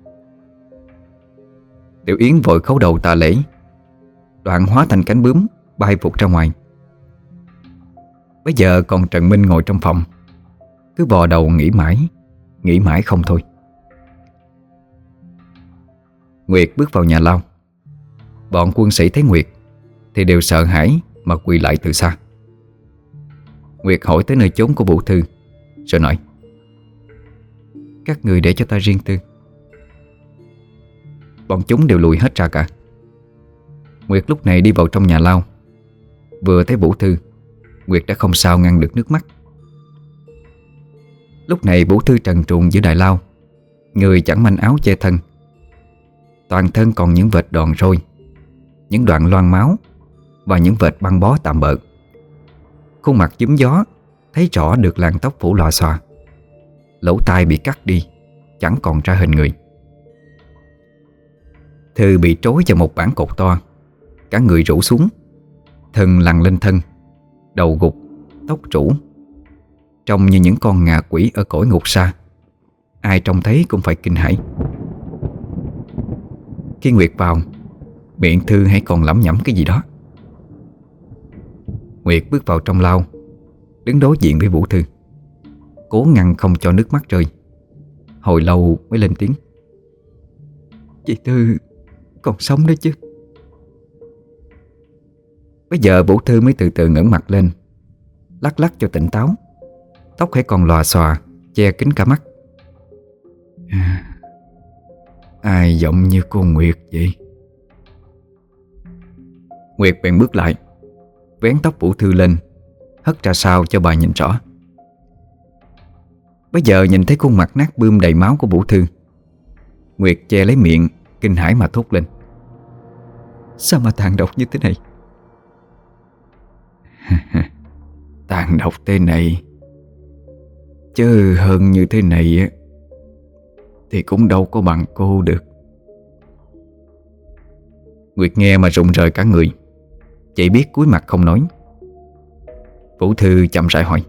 Tiểu Yến vội khấu đầu tạ lễ, đoạn hóa thành cánh bướm bay vụt ra ngoài. Bây giờ còn Trần Minh ngồi trong phòng, cứ vò đầu nghĩ mãi không thôi. Nguyệt bước vào nhà lao. Bọn quân sĩ thấy Nguyệt thì đều sợ hãi mà quỳ lại từ xa. Nguyệt hỏi tới nơi chốn của Vũ Thư, rồi nói: Các người để cho ta riêng tư. Bọn chúng đều lùi hết ra cả. Nguyệt lúc này đi vào trong nhà lao. Vừa thấy Vũ Thư, Nguyệt đã không sao ngăn được nước mắt. Lúc này Vũ Thư trần truồng giữa đại lao, người chẳng manh áo che thân, toàn thân còn những vệt đòn roi, những đoạn loang máu và những vệt băng bó tạm bợ. Khuôn mặt giúm gió, thấy rõ được làn tóc phủ lòa xòa. Lỗ tai bị cắt đi, chẳng còn ra hình người. Thư bị trói vào một bản cột to, cả người rũ xuống, thân lăn lên thân, đầu gục, tóc rũ, trông như những con ngạ quỷ ở cõi ngục xa. Ai trông thấy cũng phải kinh hãi. Khi Nguyệt vào, miệng Thư hãy còn lẩm nhẩm cái gì đó. Nguyệt bước vào trong lao, đứng đối diện với Vũ Thư, cố ngăn không cho nước mắt rơi. Hồi lâu mới lên tiếng: Chị Thư còn sống đấy chứ? Bây giờ Vũ Thư mới từ từ ngẩng mặt lên, lắc lắc cho tỉnh táo. Tóc hãy còn lòa xòa, che kín cả mắt. Ai giọng như cô Nguyệt vậy? Nguyệt bèn bước lại, vén tóc Vũ Thư lên, hất ra sau cho bà nhìn rõ. Bây giờ nhìn thấy khuôn mặt nát bươm đầy máu của Vũ Thư, Nguyệt che lấy miệng, kinh hãi mà thốt lên: Sao mà tàn độc như thế này? Tàn độc thế này, chứ hơn như thế này á thì cũng đâu có bằng cô được. Nguyệt nghe mà rụng rời cả người, chỉ biết cúi mặt không nói. Vũ Thư chậm rãi hỏi: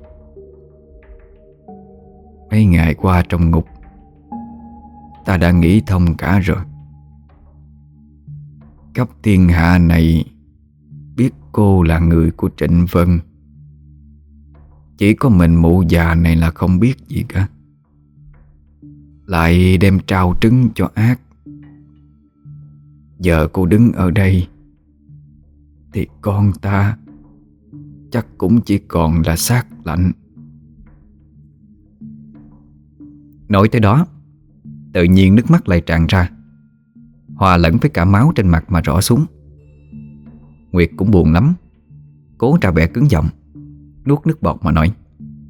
Mấy ngày qua trong ngục, ta đã nghĩ thông cả rồi. Khắp thiên hạ này biết cô là người của Trịnh Vân, chỉ có mình mụ già này là không biết gì cả, lại đem trao trứng cho ác. Giờ cô đứng ở đây thì con ta chắc cũng chỉ còn là xác lạnh. Nói tới đó, tự nhiên nước mắt lại tràn ra, hòa lẫn với cả máu trên mặt mà rõ xuống. Nguyệt cũng buồn lắm, cố ra vẻ cứng giọng, nuốt nước bọt mà nói: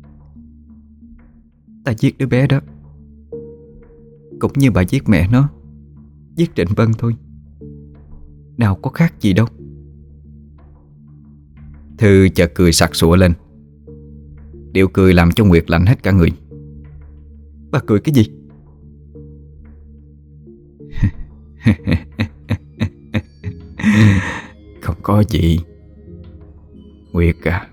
Ta giết đứa bé đó cũng như bà giết mẹ nó, giết Trịnh Vân thôi, nào có khác gì đâu. Thư chợt cười sặc sụa lên. Điệu cười làm cho Nguyệt lạnh hết cả người. Bà cười cái gì? Không có gì. Nguyệt à,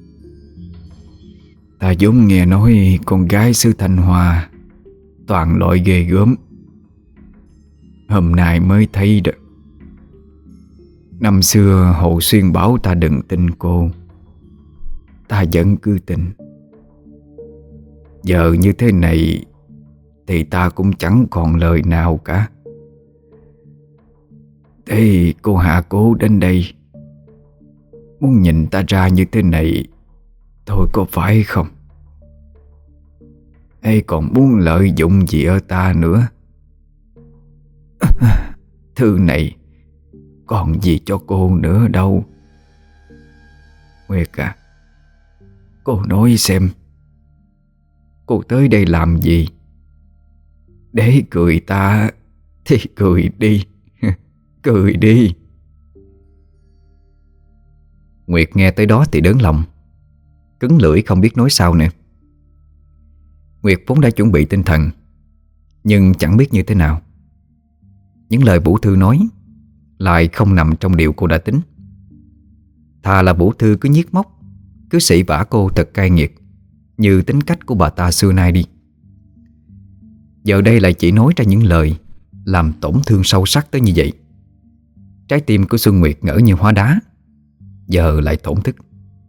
ta vốn nghe nói con gái xứ Thanh Hoa toàn loại ghê gớm, hôm nay mới thấy đó. Năm xưa Hồ Xuyên bảo ta đừng tin cô, ta vẫn cứ tin. Giờ như thế này thì ta cũng chẳng còn lời nào cả. Thế cô hạ cố đến đây muốn nhìn ta ra như thế này thôi có phải không? Hay còn muốn lợi dụng gì ở ta nữa? Thư này còn gì cho cô nữa đâu. Nguyệt à, cô nói xem, cô tới đây làm gì? Để cười ta thì cười đi. Cười đi. Nguyệt nghe tới đó thì đớn lòng, cứng lưỡi không biết nói sao nữa. Nguyệt vốn đã chuẩn bị tinh thần, nhưng chẳng biết như thế nào. Những lời Vũ Thư nói lại không nằm trong điều cô đã tính. Thà là Vũ Thư cứ nhiếc móc, cứ sỉ vả cô thật cay nghiệt, như tính cách của bà ta xưa nay đi. Giờ đây lại chỉ nói ra những lời làm tổn thương sâu sắc tới như vậy. Trái tim của Xuân Nguyệt ngỡ như hóa đá, giờ lại thổn thức.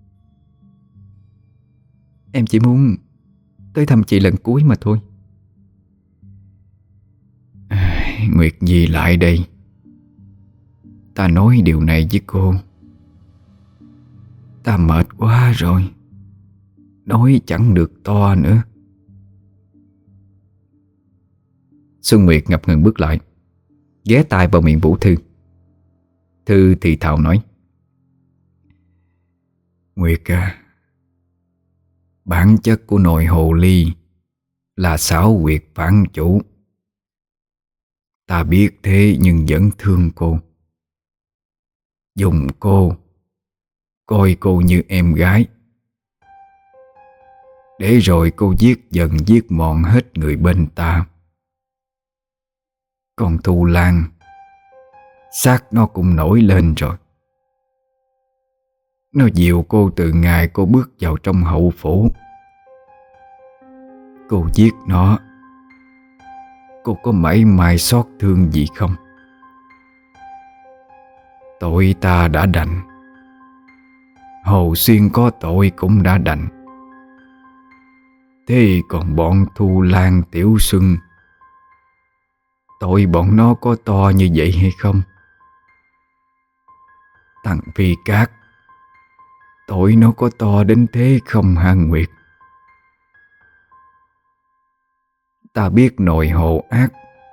Em chỉ muốn tới thăm chị lần cuối mà thôi. Nguyệt Nhi lại đây, ta nói điều này với cô. Ta mệt quá rồi, nói chẳng được to nữa. Xuân Nguyệt ngập ngừng bước lại, ghé tai vào miệng Vũ Thư. Thư thì thào nói: Nguyệt à, bản chất của nồi hồ ly là xảo quyệt phản chủ. Ta biết thế nhưng vẫn thương cô, dùng cô, coi cô như em gái, để rồi cô giết dần giết mòn hết người bên ta. Còn Thu Lan, xác nó cũng nổi lên rồi. Nó dìu cô từ ngày cô bước vào trong hậu phủ. Cô giết nó, cô có mảy may xót thương gì không? Tội ta đã đành, Hồ Xuyên có tội cũng đã đành. Thế còn bọn Thu Lan, Tiểu Xuân, tội bọn nó có to như vậy hay không? Thằng Phi Cát, tội nó có to đến thế không hả Nguyệt? Ta biết nội hồ ác,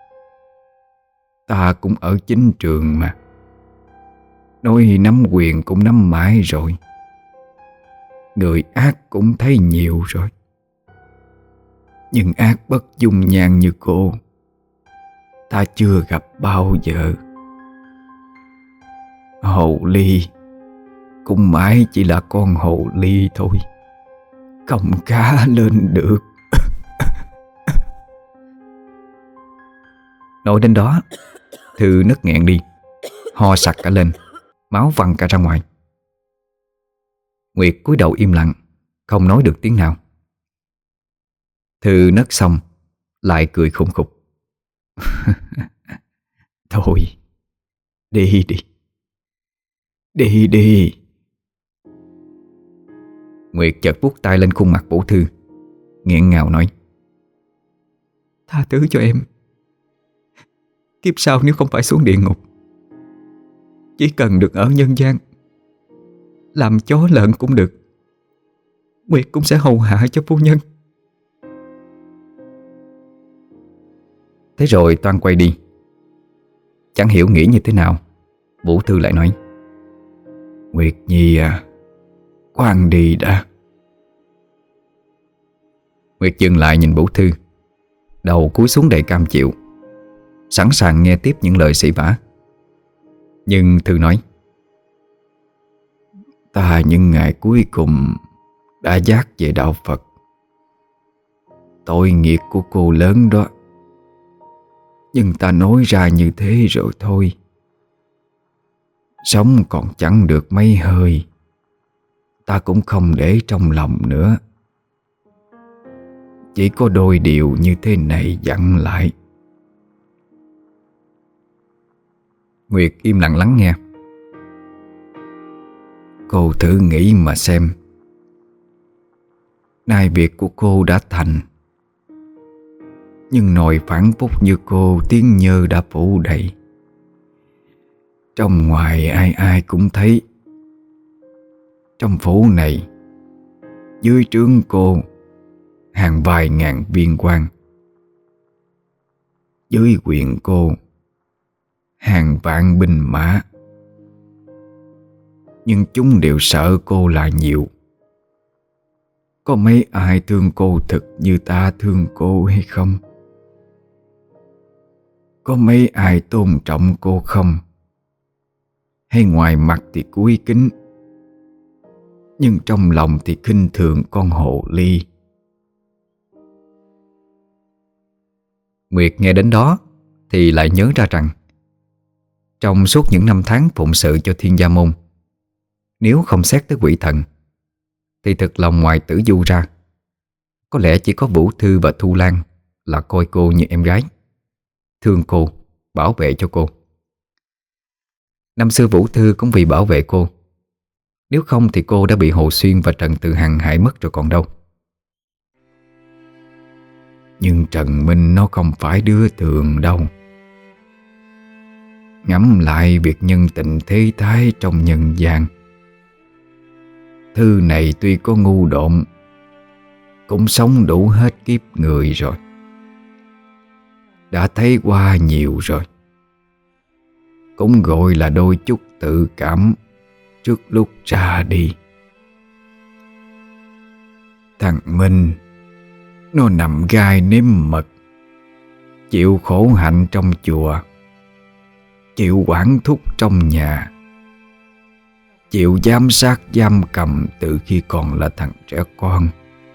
ta cũng ở chính trường mà. Nói nắm quyền cũng nắm mãi rồi, người ác cũng thấy nhiều rồi. Nhưng ác bất dung nhan như cô ta chưa gặp bao giờ. Hồ ly cũng mãi chỉ là con hồ ly thôi, không cá lên được. Nói đến đó, Thư nức nghẹn đi, ho sặc cả lên, máu văng cả ra ngoài. Nguyệt cúi đầu im lặng, không nói được tiếng nào. Thư nấc xong lại cười khùng khục. Thôi, đi đi, đi đi. Nguyệt chợt vuốt tay lên khuôn mặt Vũ Thư, nghẹn ngào nói: Tha thứ cho em. Kiếp sau nếu không phải xuống địa ngục, chỉ cần được ở nhân gian, làm chó lợn cũng được, Nguyệt cũng sẽ hầu hạ cho phu nhân. Thế rồi toan quay đi. Chẳng hiểu nghĩ như thế nào, Vũ Thư lại nói: Nguyệt Nhi à, khoan đi đã. Nguyệt dừng lại nhìn Vũ Thư, đầu cúi xuống đầy cam chịu, sẵn sàng nghe tiếp những lời sỉ vả. Nhưng Thư nói: Ta những ngày cuối cùng đã giác về đạo Phật. Tội nghiệp của cô lớn đó, nhưng ta nói ra như thế rồi thôi. Sống còn chẳng được mấy hơi, ta cũng không để trong lòng nữa. Chỉ có đôi điều như thế này dặn lại. Nguyệt im lặng lắng nghe. Cô thử nghĩ mà xem, nay việc của cô đã thành, nhưng nồi phản phúc như cô tiếng nhơ đã phủ đầy. Trong ngoài ai ai cũng thấy. Trong phủ này, dưới trướng cô hàng vài ngàn viên quan, dưới quyền cô hàng vạn binh mã, nhưng chúng đều sợ cô là nhiều. Có mấy ai thương cô thực như ta thương cô hay không? Có mấy ai tôn trọng cô không? Hay ngoài mặt thì cúi kính, nhưng trong lòng thì khinh thường con hồ ly? Nguyệt nghe đến đó thì lại nhớ ra rằng trong suốt những năm tháng phụng sự cho Thiên Gia Môn, nếu không xét tới quỷ thần thì thực lòng ngoài Tử Du ra, có lẽ chỉ có Vũ Thư và Thu Lan là coi cô như em gái, thương cô, bảo vệ cho cô. Năm xưa Vũ Thư cũng vì bảo vệ cô, nếu không thì cô đã bị Hồ Xuyên và Trần Tự Hằng hại mất rồi còn đâu. Nhưng Trần Minh nó không phải đứa thường đâu. Ngẫm lại việc nhân tình thế thái trong nhân gian, Thư này tuy có ngu độn, cũng sống đủ hết kiếp người rồi, đã thấy qua nhiều rồi. Cũng gọi là đôi chút tự cảm trước lúc ra đi. Thằng Minh nó nằm gai nếm mật, chịu khổ hạnh trong chùa, chịu quản thúc trong nhà, chịu giám sát giam cầm từ khi còn là thằng trẻ con.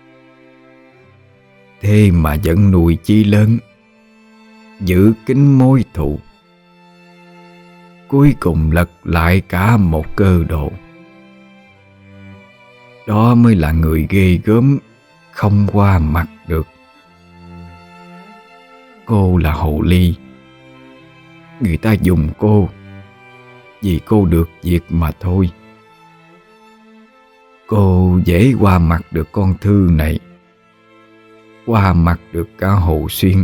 Thế mà vẫn nuôi chí lớn, giữ kín mối thù, cuối cùng lật lại cả một cơ đồ. Đó mới là người ghê gớm, không qua mặt được. Cô là hồ ly, người ta dùng cô vì cô được việc mà thôi. Cô dễ qua mặt được con Thư này, qua mặt được cả Hồ Xuyên.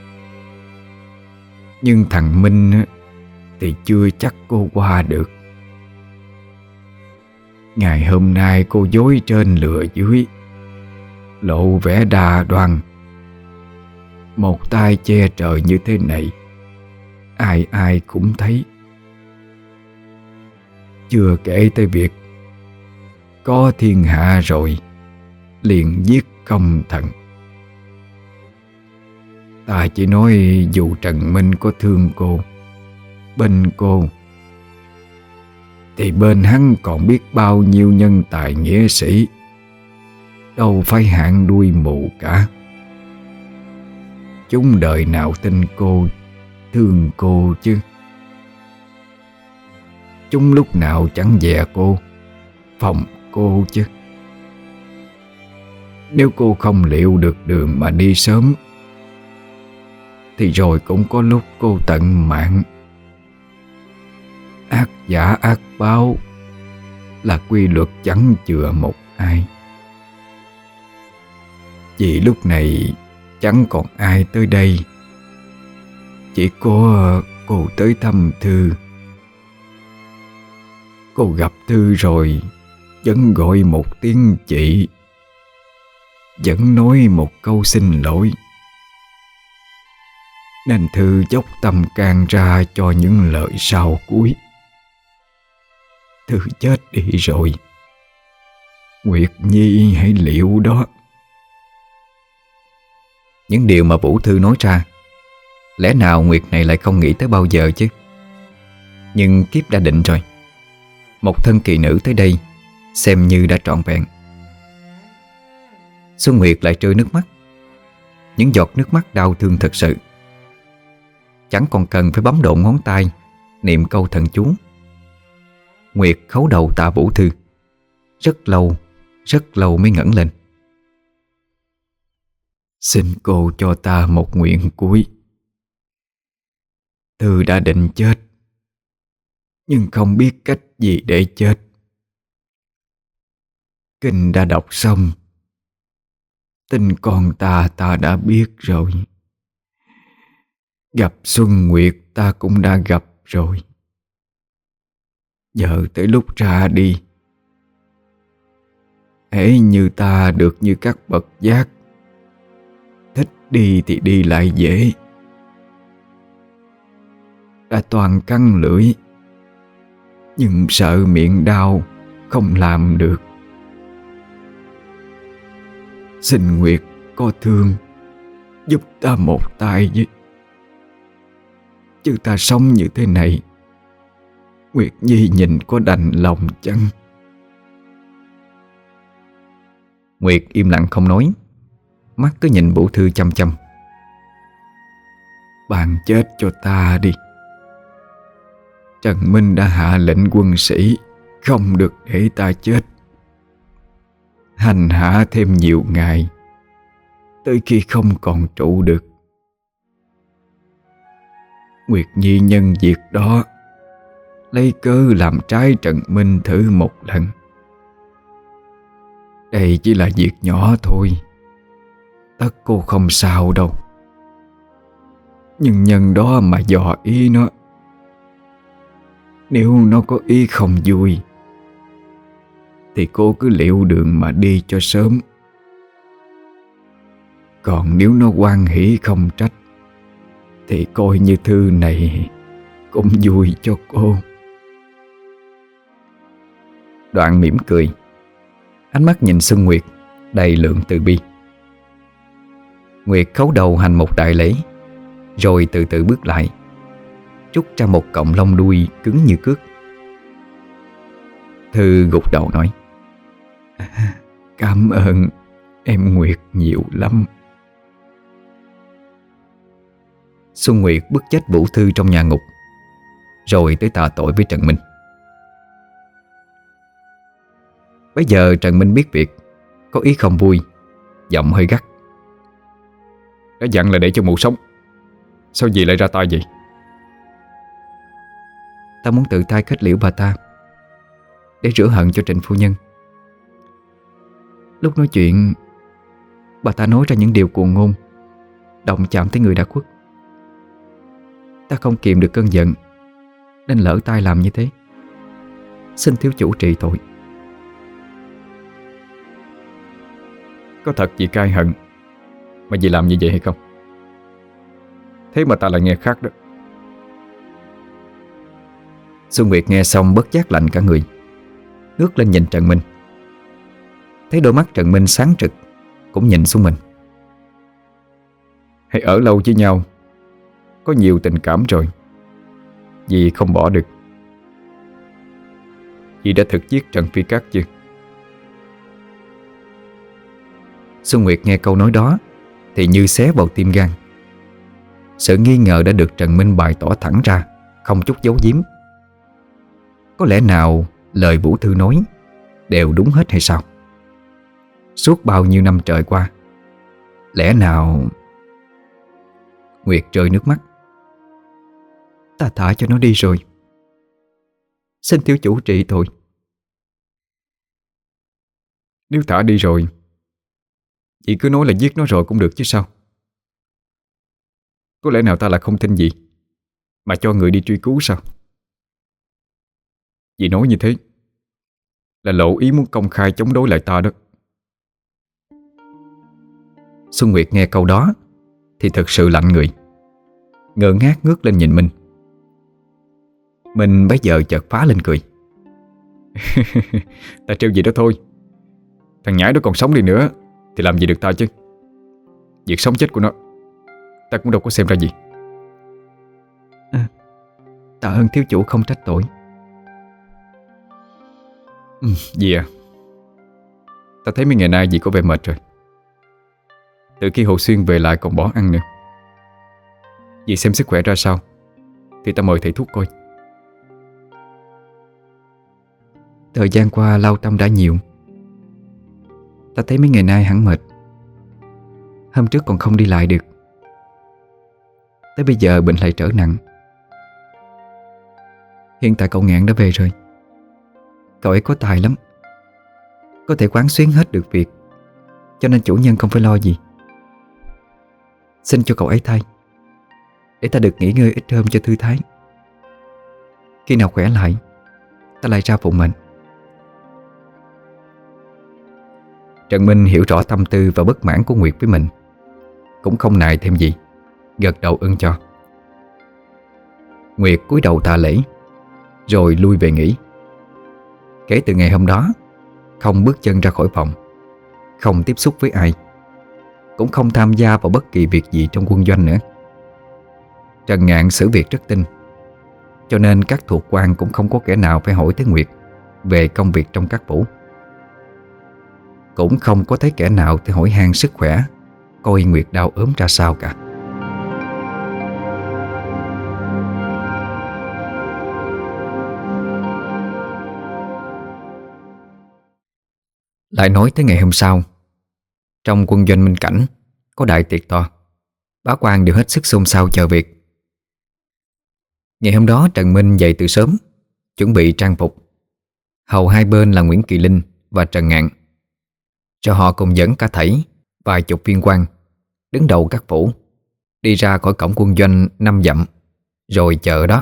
Nhưng thằng Minh thì chưa chắc cô qua được. Ngày hôm nay cô dối trên lừa dưới, lộ vẻ đa đoan, một tay che trời như thế này, ai ai cũng thấy. Chưa kể tới việc có thiên hạ rồi liền giết công thần. Ta chỉ nói dù Trần Minh có thương cô, bên cô, thì bên hắn còn biết bao nhiêu nhân tài nghĩa sĩ, đâu phải hạng đuôi mù cả. Chúng đời nào tin cô, thương cô chứ. Chúng lúc nào chẳng dè cô, phòng cô chứ. Nếu cô không liệu được đường mà đi sớm, thì rồi cũng có lúc cô tận mạng. Ác giả ác báo là quy luật chẳng chừa một ai. Vì lúc này chẳng còn ai tới đây, chỉ có cô tới thăm Thư. Cô gặp Thư rồi vẫn gọi một tiếng chị, vẫn nói một câu xin lỗi, nên Thư dốc tâm can ra cho những lời sau cuối. Thư chết đi rồi, Nguyệt Nhi hãy liệu đó. Những điều mà Vũ Thư nói ra, lẽ nào Nguyệt này lại không nghĩ tới bao giờ chứ. Nhưng kiếp đã định rồi, một thân kỳ nữ tới đây xem như đã trọn vẹn. Xuân Nguyệt lại rơi nước mắt, những giọt nước mắt đau thương thật sự. Chẳng còn cần phải bấm độn ngón tay niệm câu thần chú. Nguyệt khấu đầu tạ Vũ Thư, rất lâu mới ngẩng lên. Xin cô cho ta một nguyện cuối. Thư đã định chết, nhưng không biết cách gì để chết. Kinh đã đọc xong, tin con ta đã biết rồi. Gặp Xuân Nguyệt ta cũng đã gặp rồi. Giờ tới lúc ra đi, hễ như ta được như các bậc giác, thích đi thì đi lại dễ. Đã toàn căng lưỡi, nhưng sợ miệng đau không làm được. Xin Nguyệt có thương giúp ta một tay với. Chứ ta sống như thế này, Nguyệt Nhi nhìn có đành lòng chăng? Nguyệt im lặng không nói, mắt cứ nhìn Vũ Thư chăm chăm. Bạn chết cho ta đi. Trần Minh đã hạ lệnh quân sĩ không được để ta chết. Hành hạ thêm nhiều ngày, tới khi không còn trụ được. Nguyệt Nhi nhân việc đó lấy cớ làm trái Trần Minh thử một lần. Đây chỉ là việc nhỏ thôi, tất cô không sao đâu. Nhưng nhân đó mà dò ý nó, nếu nó có ý không vui thì cô cứ liệu đường mà đi cho sớm. Còn nếu nó hoan hỷ không trách thì coi như thư này cũng vui cho cô. Đoạn mỉm cười, ánh mắt nhìn Xuân Nguyệt đầy lượng từ bi. Nguyệt khấu đầu hành một đại lễ, rồi từ từ bước lại, trút ra một cọng lông đuôi cứng như cước. Thư gục đầu nói: Cảm ơn em Nguyệt nhiều lắm. Xuân Nguyệt bức chết Vũ Thư trong nhà ngục, rồi tới tạ tội với Trần Minh. Bây giờ Trần Minh biết việc, có ý không vui, giọng hơi gắt: Đã dặn là để cho mụ sống, sao gì lại ra tay vậy? Ta muốn tự tay kết liễu bà ta để rửa hận cho Trịnh phu nhân. Lúc nói chuyện, bà ta nói ra những điều cuồng ngôn, động chạm tới người đã khuất. Ta không kìm được cơn giận nên lỡ tay làm như thế. Xin thiếu chủ trị tội. Có thật vì cay hận mà vì làm như vậy hay không? Thế mà ta lại nghe khác đó. Xuân Nguyệt nghe xong bất giác lạnh cả người, ngước lên nhìn Trần Minh. Thấy đôi mắt Trần Minh sáng rực, cũng nhìn xuống mình. Hãy ở lâu với nhau, có nhiều tình cảm rồi, vì không bỏ được. Vì đã thực giết Trần Phi Cát chưa? Xuân Nguyệt nghe câu nói đó thì như xé vào tim gan. Sự nghi ngờ đã được Trần Minh bày tỏ thẳng ra, không chút giấu giếm. Có lẽ nào lời Vũ Thư nói đều đúng hết hay sao? Suốt bao nhiêu năm trời qua, lẽ nào... Nguyệt rơi nước mắt. Ta thả cho nó đi rồi. Xin thiếu chủ trị tội. Nếu thả đi rồi, chị cứ nói là giết nó rồi cũng được chứ sao? Có lẽ nào ta lại không tin gì mà cho người đi truy cứu sao? Chị nói như thế là lộ ý muốn công khai chống đối lại ta đó. Xuân Nguyệt nghe câu đó thì thật sự lạnh người, ngơ ngác ngước lên nhìn Minh. Minh bấy giờ chợt phá lên cười. Ta trêu gì đó thôi. Thằng nhãi đó còn sống đi nữa thì làm gì được ta chứ. Việc sống chết của nó ta cũng đâu có xem ra gì. Tạ ơn thiếu chủ không trách tội. Dì à, ta thấy mấy ngày nay dì có vẻ mệt rồi. Từ khi Hồ Xuyên về lại còn bỏ ăn nữa. Dì xem sức khỏe ra sao thì ta mời thầy thuốc coi. Thời gian qua lao tâm đã nhiều. Ta thấy mấy ngày nay hẳn mệt. Hôm trước còn không đi lại được, tới bây giờ bệnh lại trở nặng. Hiện tại cậu Ngạn đã về rồi. Cậu ấy có tài lắm, có thể quán xuyến hết được việc, cho nên chủ nhân không phải lo gì. Xin cho cậu ấy thay, để ta được nghỉ ngơi ít hôm cho thư thái. Khi nào khỏe lại, ta lại ra phụ mệnh. Trần Minh hiểu rõ tâm tư và bất mãn của Nguyệt với mình, cũng không nài thêm gì, gật đầu ưng cho. Nguyệt cúi đầu tạ lễ, rồi lui về nghỉ. Kể từ ngày hôm đó, không bước chân ra khỏi phòng, không tiếp xúc với ai, cũng không tham gia vào bất kỳ việc gì trong quân doanh nữa. Trần Ngạn xử việc rất tinh, cho nên các thuộc quan cũng không có kẻ nào phải hỏi tới Nguyệt về công việc trong các phủ. Cũng không có thấy kẻ nào tới hỏi han sức khỏe, coi Nguyệt đau ốm ra sao cả. Lại nói tới ngày hôm sau, trong quân doanh Minh Cảnh có đại tiệc to, bá quan đều hết sức xôn xao chờ việc. Ngày hôm đó Trần Minh dậy từ sớm, chuẩn bị trang phục. Hầu hai bên là Nguyễn Kỳ Linh và Trần Ngạn, cho họ cùng dẫn cả thảy vài chục viên quan đứng đầu các phủ đi ra khỏi cổng quân doanh 5 dặm, rồi chờ đó.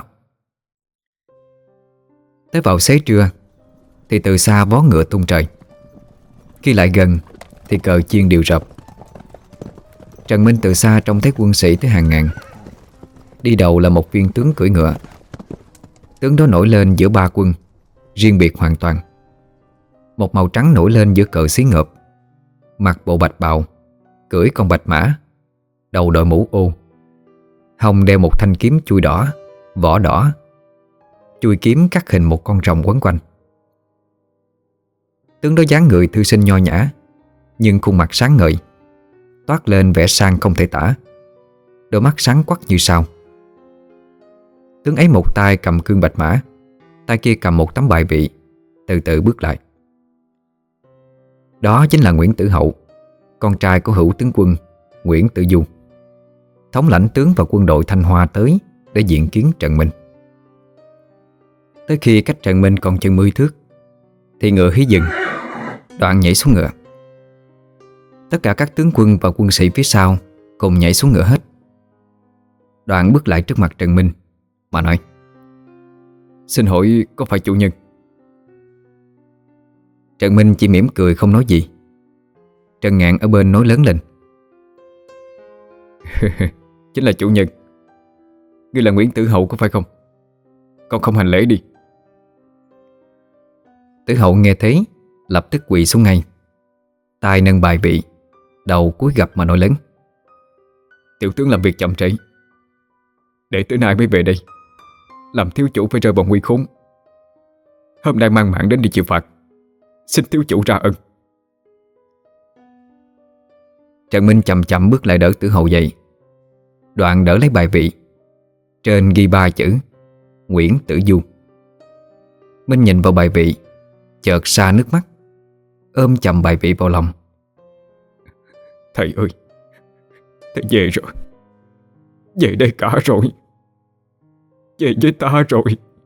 Tới vào xế trưa thì từ xa vó ngựa tung trời. Khi lại gần thì cờ chiên đều rập. Trần Minh từ xa trông thấy quân sĩ tới hàng ngàn. Đi đầu là một viên tướng cưỡi ngựa. Tướng đó nổi lên giữa ba quân, riêng biệt hoàn toàn. Một màu trắng nổi lên giữa cờ xí ngợp, mặc bộ bạch bào, cưỡi con bạch mã, đầu đội mũ ô, hông đeo một thanh kiếm chuôi đỏ, vỏ đỏ. Chuôi kiếm cắt hình một con rồng quấn quanh. Tướng đó dáng người thư sinh nho nhã, nhưng khuôn mặt sáng ngời, toát lên vẻ sang không thể tả. Đôi mắt sáng quắc như sao. Tướng ấy một tay cầm cương bạch mã, tay kia cầm một tấm bài vị, từ từ bước lại. Đó chính là Nguyễn Tử Hậu, con trai của hữu tướng quân Nguyễn Tử Du, thống lãnh tướng và quân đội Thanh Hoa tới để diện kiến Trần Minh. Tới khi cách Trần Minh còn chừng 10 thước thì ngựa hí dừng. Đoạn nhảy xuống ngựa. Tất cả các tướng quân và quân sĩ phía sau cùng nhảy xuống ngựa hết. Đoạn bước lại trước mặt Trần Minh mà nói: "Xin hỏi có phải chủ nhân?" Trần Minh chỉ mỉm cười không nói gì. Trần Ngạn ở bên nói lớn lên: "Chính là chủ nhân. Ngươi là Nguyễn Tử Hậu có phải không? Con không hành lễ đi." Tử Hậu nghe thế lập tức quỳ xuống ngay, tay nâng bài vị, đầu cúi gập mà nói lớn: "Tiểu tướng làm việc chậm trễ, để tới nay mới về đây, làm thiếu chủ phải rơi vào nguy khốn. Hôm nay mang mạng đến đi chịu phạt, xin thiếu chủ ra ân." Trần Minh chậm chậm bước lại đỡ Tử Hậu dậy. Đoạn đỡ lấy bài vị, trên ghi 3 chữ Nguyễn Tử Du. Minh nhìn vào bài vị, chợt xa nước mắt, ôm chầm bài vị vào lòng. "Thầy ơi, thầy về rồi. Về đây cả rồi. Về với ta rồi."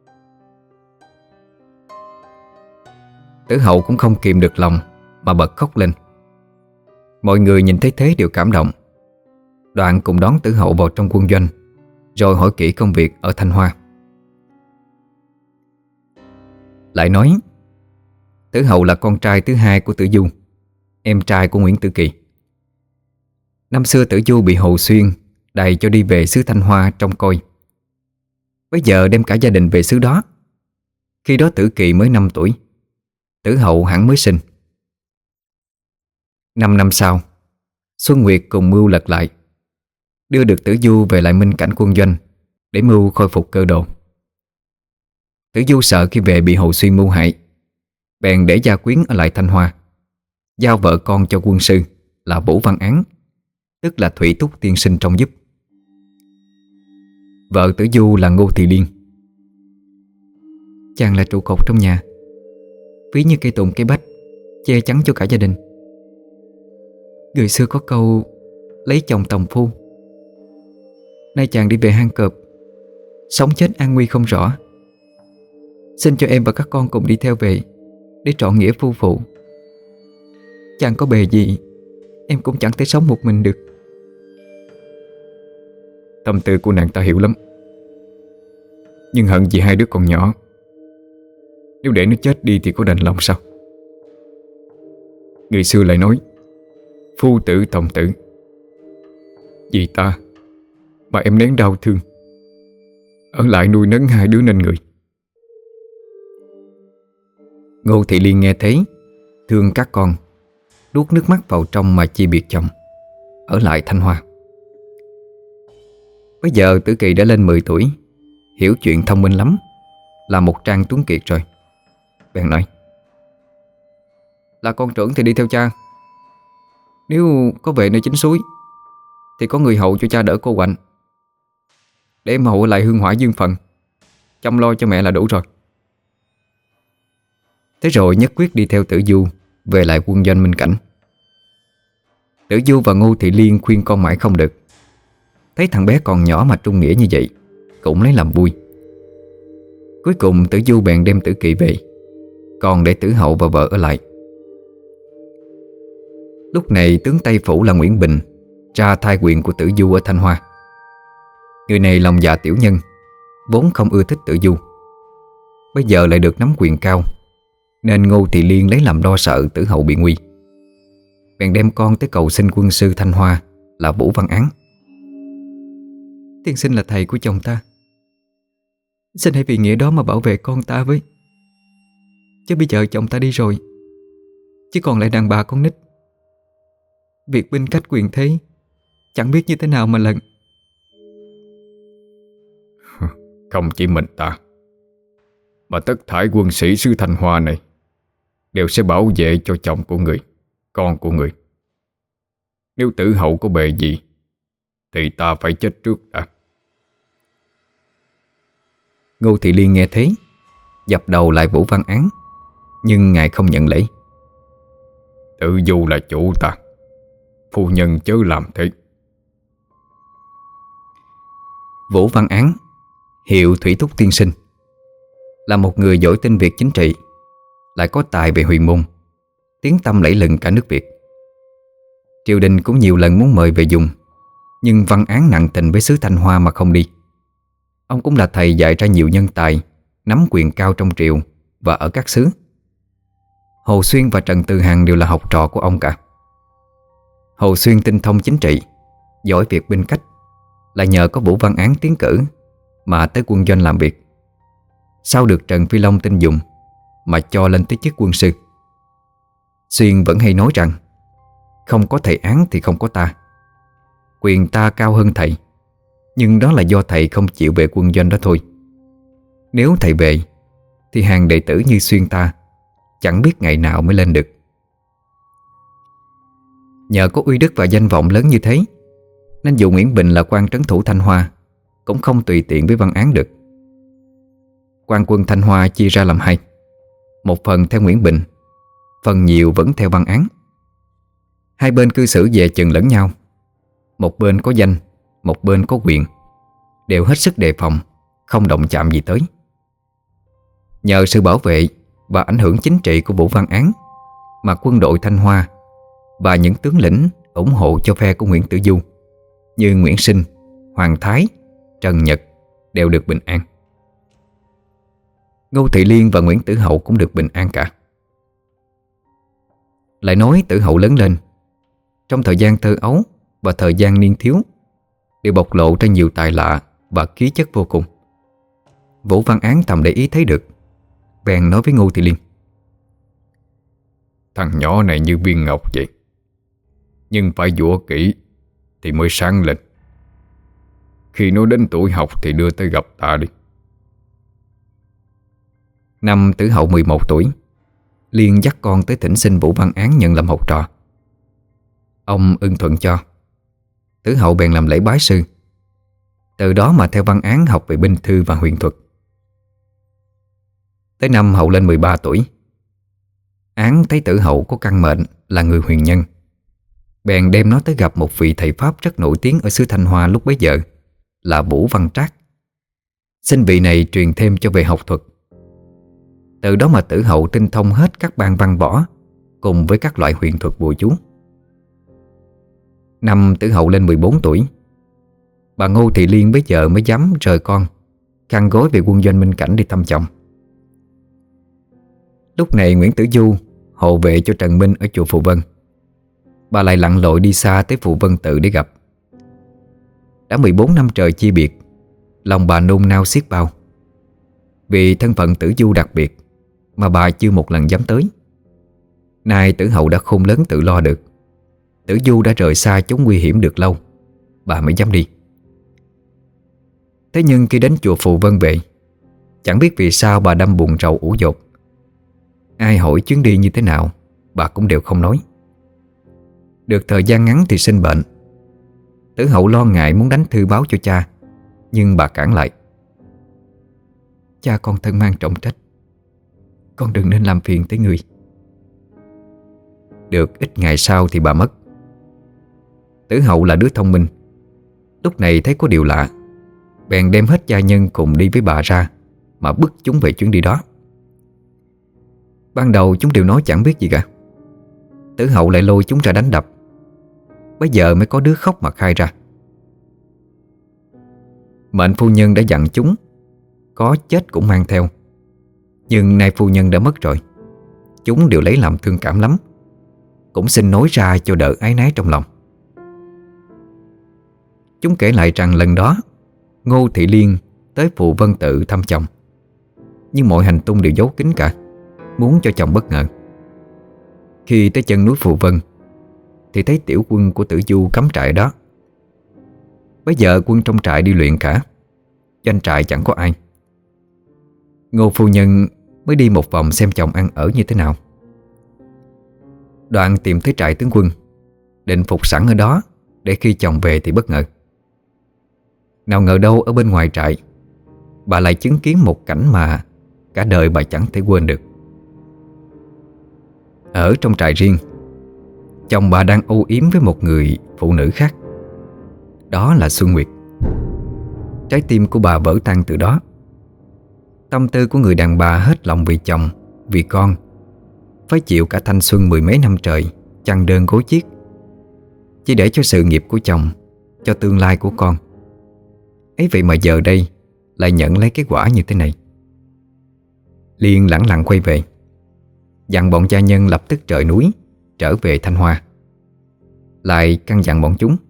Tử Hậu cũng không kìm được lòng mà bật khóc lên. Mọi người nhìn thấy thế đều cảm động. Đoạn cùng đón Tử Hậu vào trong quân doanh, rồi hỏi kỹ công việc ở Thanh Hoa. Lại nói Tử Hậu là con trai thứ hai của Tử Du, em trai của Nguyễn Tử Kỳ. Năm xưa Tử Du bị Hồ Xuyên đày cho đi về xứ Thanh Hoa trông coi. Bây giờ đem cả gia đình về xứ đó. Khi đó Tử Kỳ mới 5 tuổi, Tử Hậu hẳn mới sinh. 5 năm sau, Xuân Nguyệt cùng mưu lật lại, đưa được Tử Du về lại Minh Cảnh quân doanh để mưu khôi phục cơ đồ. Tử Du sợ khi về bị Hồ Xuyên mưu hại, bèn để gia quyến ở lại Thanh Hoa, giao vợ con cho quân sư là Vũ Văn Án, tức là Thủy Túc tiên sinh trông giúp. Vợ Tử Du là Ngô Thị Liên. Chàng là trụ cột trong nhà, ví như cây tùng cây bách, che chắn cho cả gia đình. Người xưa có câu lấy chồng tòng phu. Nay chàng đi về hang cọp, sống chết an nguy không rõ. Xin cho em và các con cùng đi theo về để trọn nghĩa phu phụ. Chàng có bề gì, em cũng chẳng thể sống một mình được. Tâm tư của nàng ta hiểu lắm, nhưng hận vì hai đứa còn nhỏ. Nếu để nó chết đi thì có đành lòng sao? Người xưa lại nói phu tử tòng tử. Vì ta mà em nén đau thương, ở lại nuôi nấng hai đứa nên người. Ngô Thị Liên nghe thấy, thương các con, nuốt nước mắt vào trong mà chia biệt chồng, ở lại Thanh Hoa. Bây giờ Tử Kỳ đã lên 10 tuổi, hiểu chuyện thông minh lắm, là một trang tuấn kiệt rồi. Bèn nói: Là con trưởng thì đi theo cha. Nếu có về nơi chính suối thì có người hầu cho cha đỡ cô quạnh, để em hầu ở lại hương hỏa dương phận, chăm lo cho mẹ là đủ rồi. Thế rồi nhất quyết đi theo Tử Du về lại quân doanh Minh Cảnh. Tử Du và Ngô Thị Liên khuyên con mãi không được. Thấy thằng bé còn nhỏ mà trung nghĩa như vậy, cũng lấy làm vui. Cuối cùng Tử Du bèn đem Tử Kỳ về, còn để Tử Hậu và vợ ở lại. Lúc này tướng Tây Phủ là Nguyễn Bình ra thay quyền của Tử Du ở Thanh Hoa. Người này lòng dạ tiểu nhân, vốn không ưa thích Tử Du, bây giờ lại được nắm quyền cao, nên Ngô Thị Liên lấy làm lo sợ Tử Hậu bị nguy, bèn đem con tới cầu xin quân sư Thanh Hoa là Vũ Văn Án. Tiên sinh là thầy của chồng ta, xin hãy vì nghĩa đó mà bảo vệ con ta với. Chứ bây giờ chồng ta đi rồi, chứ còn lại đàn bà con nít. Việc binh cách quyền thế, chẳng biết như thế nào mà lần. Không chỉ mình ta, mà tất thảy quân sĩ xứ Thanh Hoa này đều sẽ bảo vệ cho chồng của người, con của người. Nếu Tử Hậu có bề gì thì ta phải chết trước đã. Ngô Thị Liên nghe thế, dập đầu lại Vũ Văn Án, nhưng ngài không nhận lễ. Tử Du là chủ ta, phu nhân chớ làm thế. Vũ Văn Án, hiệu Thủy Túc Tiên Sinh, là một người giỏi tin việc chính trị, lại có tài về huyền môn, tiếng tăm lẫy lừng cả nước Việt. Triều đình cũng nhiều lần muốn mời về dùng, nhưng Văn Án nặng tình với xứ Thanh Hoa mà không đi. Ông cũng là thầy dạy ra nhiều nhân tài nắm quyền cao trong triều và ở các xứ. Hồ Xuyên và Trần Từ Hằng đều là học trò của ông cả. Hồ Xuyên tinh thông chính trị, giỏi việc binh cách, là nhờ có Vũ Văn Án tiến cử mà tới quân doanh làm việc. Sau được Trần Phi Long tin dùng mà cho lên tới chức quân sư. Xuyên vẫn hay nói rằng không có thầy Án thì không có ta. Quyền ta cao hơn thầy, nhưng đó là do thầy không chịu về quân doanh đó thôi. Nếu thầy về thì hàng đệ tử như Xuyên ta chẳng biết ngày nào mới lên được. Nhờ có uy đức và danh vọng lớn như thế, nên dù Nguyễn Bình là quan trấn thủ Thanh Hoa cũng không tùy tiện với Văn Án được. Quan quân Thanh Hoa chia ra làm hai, một phần theo Nguyễn Bình, phần nhiều vẫn theo Văn Án. Hai bên cư xử dè chừng lẫn nhau, một bên có danh, một bên có quyền, đều hết sức đề phòng, không động chạm gì tới. Nhờ sự bảo vệ và ảnh hưởng chính trị của Vũ Văn Án mà quân đội Thanh Hoa và những tướng lĩnh ủng hộ cho phe của Nguyễn Tử Du như Nguyễn Sinh, Hoàng Thái, Trần Nhật đều được bình an. Ngô Thị Liên và Nguyễn Tử Hậu cũng được bình an cả. Lại nói Tử Hậu lớn lên, trong thời gian thơ ấu và thời gian niên thiếu, đều bộc lộ ra nhiều tài lạ và khí chất vô cùng. Vũ Văn Án thầm để ý thấy được, bèn nói với Ngô Thị Liên: Thằng nhỏ này như viên ngọc vậy, nhưng phải dũa kỹ thì mới sáng lên. Khi nó đến tuổi học thì đưa tới gặp ta đi. Năm Tử Hậu 11 tuổi, Liên dắt con tới thỉnh xin Vũ Văn Án nhận làm học trò. Ông ưng thuận cho. Tử Hậu bèn làm lễ bái sư, từ đó mà theo Văn Án học về binh thư và huyền thuật. Tới năm Hậu lên 13 tuổi, Án thấy Tử Hậu có căn mệnh là người huyền nhân, bèn đem nó tới gặp một vị thầy Pháp rất nổi tiếng ở xứ Thanh Hoa lúc bấy giờ là Vũ Văn Trác, xin vị này truyền thêm cho về học thuật. Từ đó mà Tử Hậu tinh thông hết các ban văn võ cùng với các loại huyền thuật bùa chú. Năm Tử Hậu lên 14 tuổi, bà Ngô Thị Liên bấy giờ mới dám rời con, khăn gối về quân doanh Minh Cảnh đi thăm chồng. Lúc này Nguyễn Tử Du hộ vệ cho Trần Minh ở chùa Phù Vân. Bà lại lặn lội đi xa tới Phù Vân Tự để gặp. Đã 14 năm trời chia biệt, lòng bà nôn nao xiết bao. Vì thân phận Tử Du đặc biệt mà bà chưa một lần dám tới. Nay Tử Hậu đã khôn lớn tự lo được, Tử Du đã rời xa chốn nguy hiểm được lâu, bà mới dám đi. Thế nhưng khi đến chùa Phù Vân về, chẳng biết vì sao bà đâm buồn rầu ủ dột. Ai hỏi chuyến đi như thế nào, bà cũng đều không nói. Được thời gian ngắn thì sinh bệnh. Tử Hậu lo ngại muốn đánh thư báo cho cha, nhưng bà cản lại. Cha con thân mang trọng trách, con đừng nên làm phiền tới người. Được ít ngày sau thì bà mất. Tử Hậu là đứa thông minh, lúc này thấy có điều lạ, bèn đem hết gia nhân cùng đi với bà ra, mà bức chúng về chuyến đi đó. Ban đầu chúng đều nói chẳng biết gì cả. Tử Hậu lại lôi chúng ra đánh đập. Bây giờ mới có đứa khóc mà khai ra. Mệnh phu nhân đã dặn chúng có chết cũng mang theo, nhưng nay phu nhân đã mất rồi, chúng đều lấy làm thương cảm lắm, cũng xin nói ra cho đỡ áy náy trong lòng. Chúng kể lại rằng lần đó Ngô Thị Liên tới Phù Vân Tự thăm chồng, nhưng mọi hành tung đều giấu kín cả, muốn cho chồng bất ngờ. Khi tới chân núi Phù Vân thì thấy tiểu quân của Tử Du cắm trại đó. Bây giờ quân trong trại đi luyện cả, doanh trại chẳng có ai. Ngô phu nhân mới đi một vòng xem chồng ăn ở như thế nào. Đoạn tìm thấy trại tướng quân, định phục sẵn ở đó để khi chồng về thì bất ngờ. Nào ngờ đâu ở bên ngoài trại, bà lại chứng kiến một cảnh mà cả đời bà chẳng thể quên được. Ở trong trại riêng, chồng bà đang âu yếm với một người phụ nữ khác. Đó là Xuân Nguyệt. Trái tim của bà vỡ tan từ đó. Tâm tư của người đàn bà hết lòng vì chồng, vì con, phải chịu cả thanh xuân mười mấy năm trời chăn đơn gối chiếc, chỉ để cho sự nghiệp của chồng, cho tương lai của con. Ấy vậy mà giờ đây lại nhận lấy cái quả như thế này. Liên lẳng lặng quay về, dặn bọn gia nhân lập tức rời núi trở về Thanh Hoa. Lại căn dặn bọn chúng: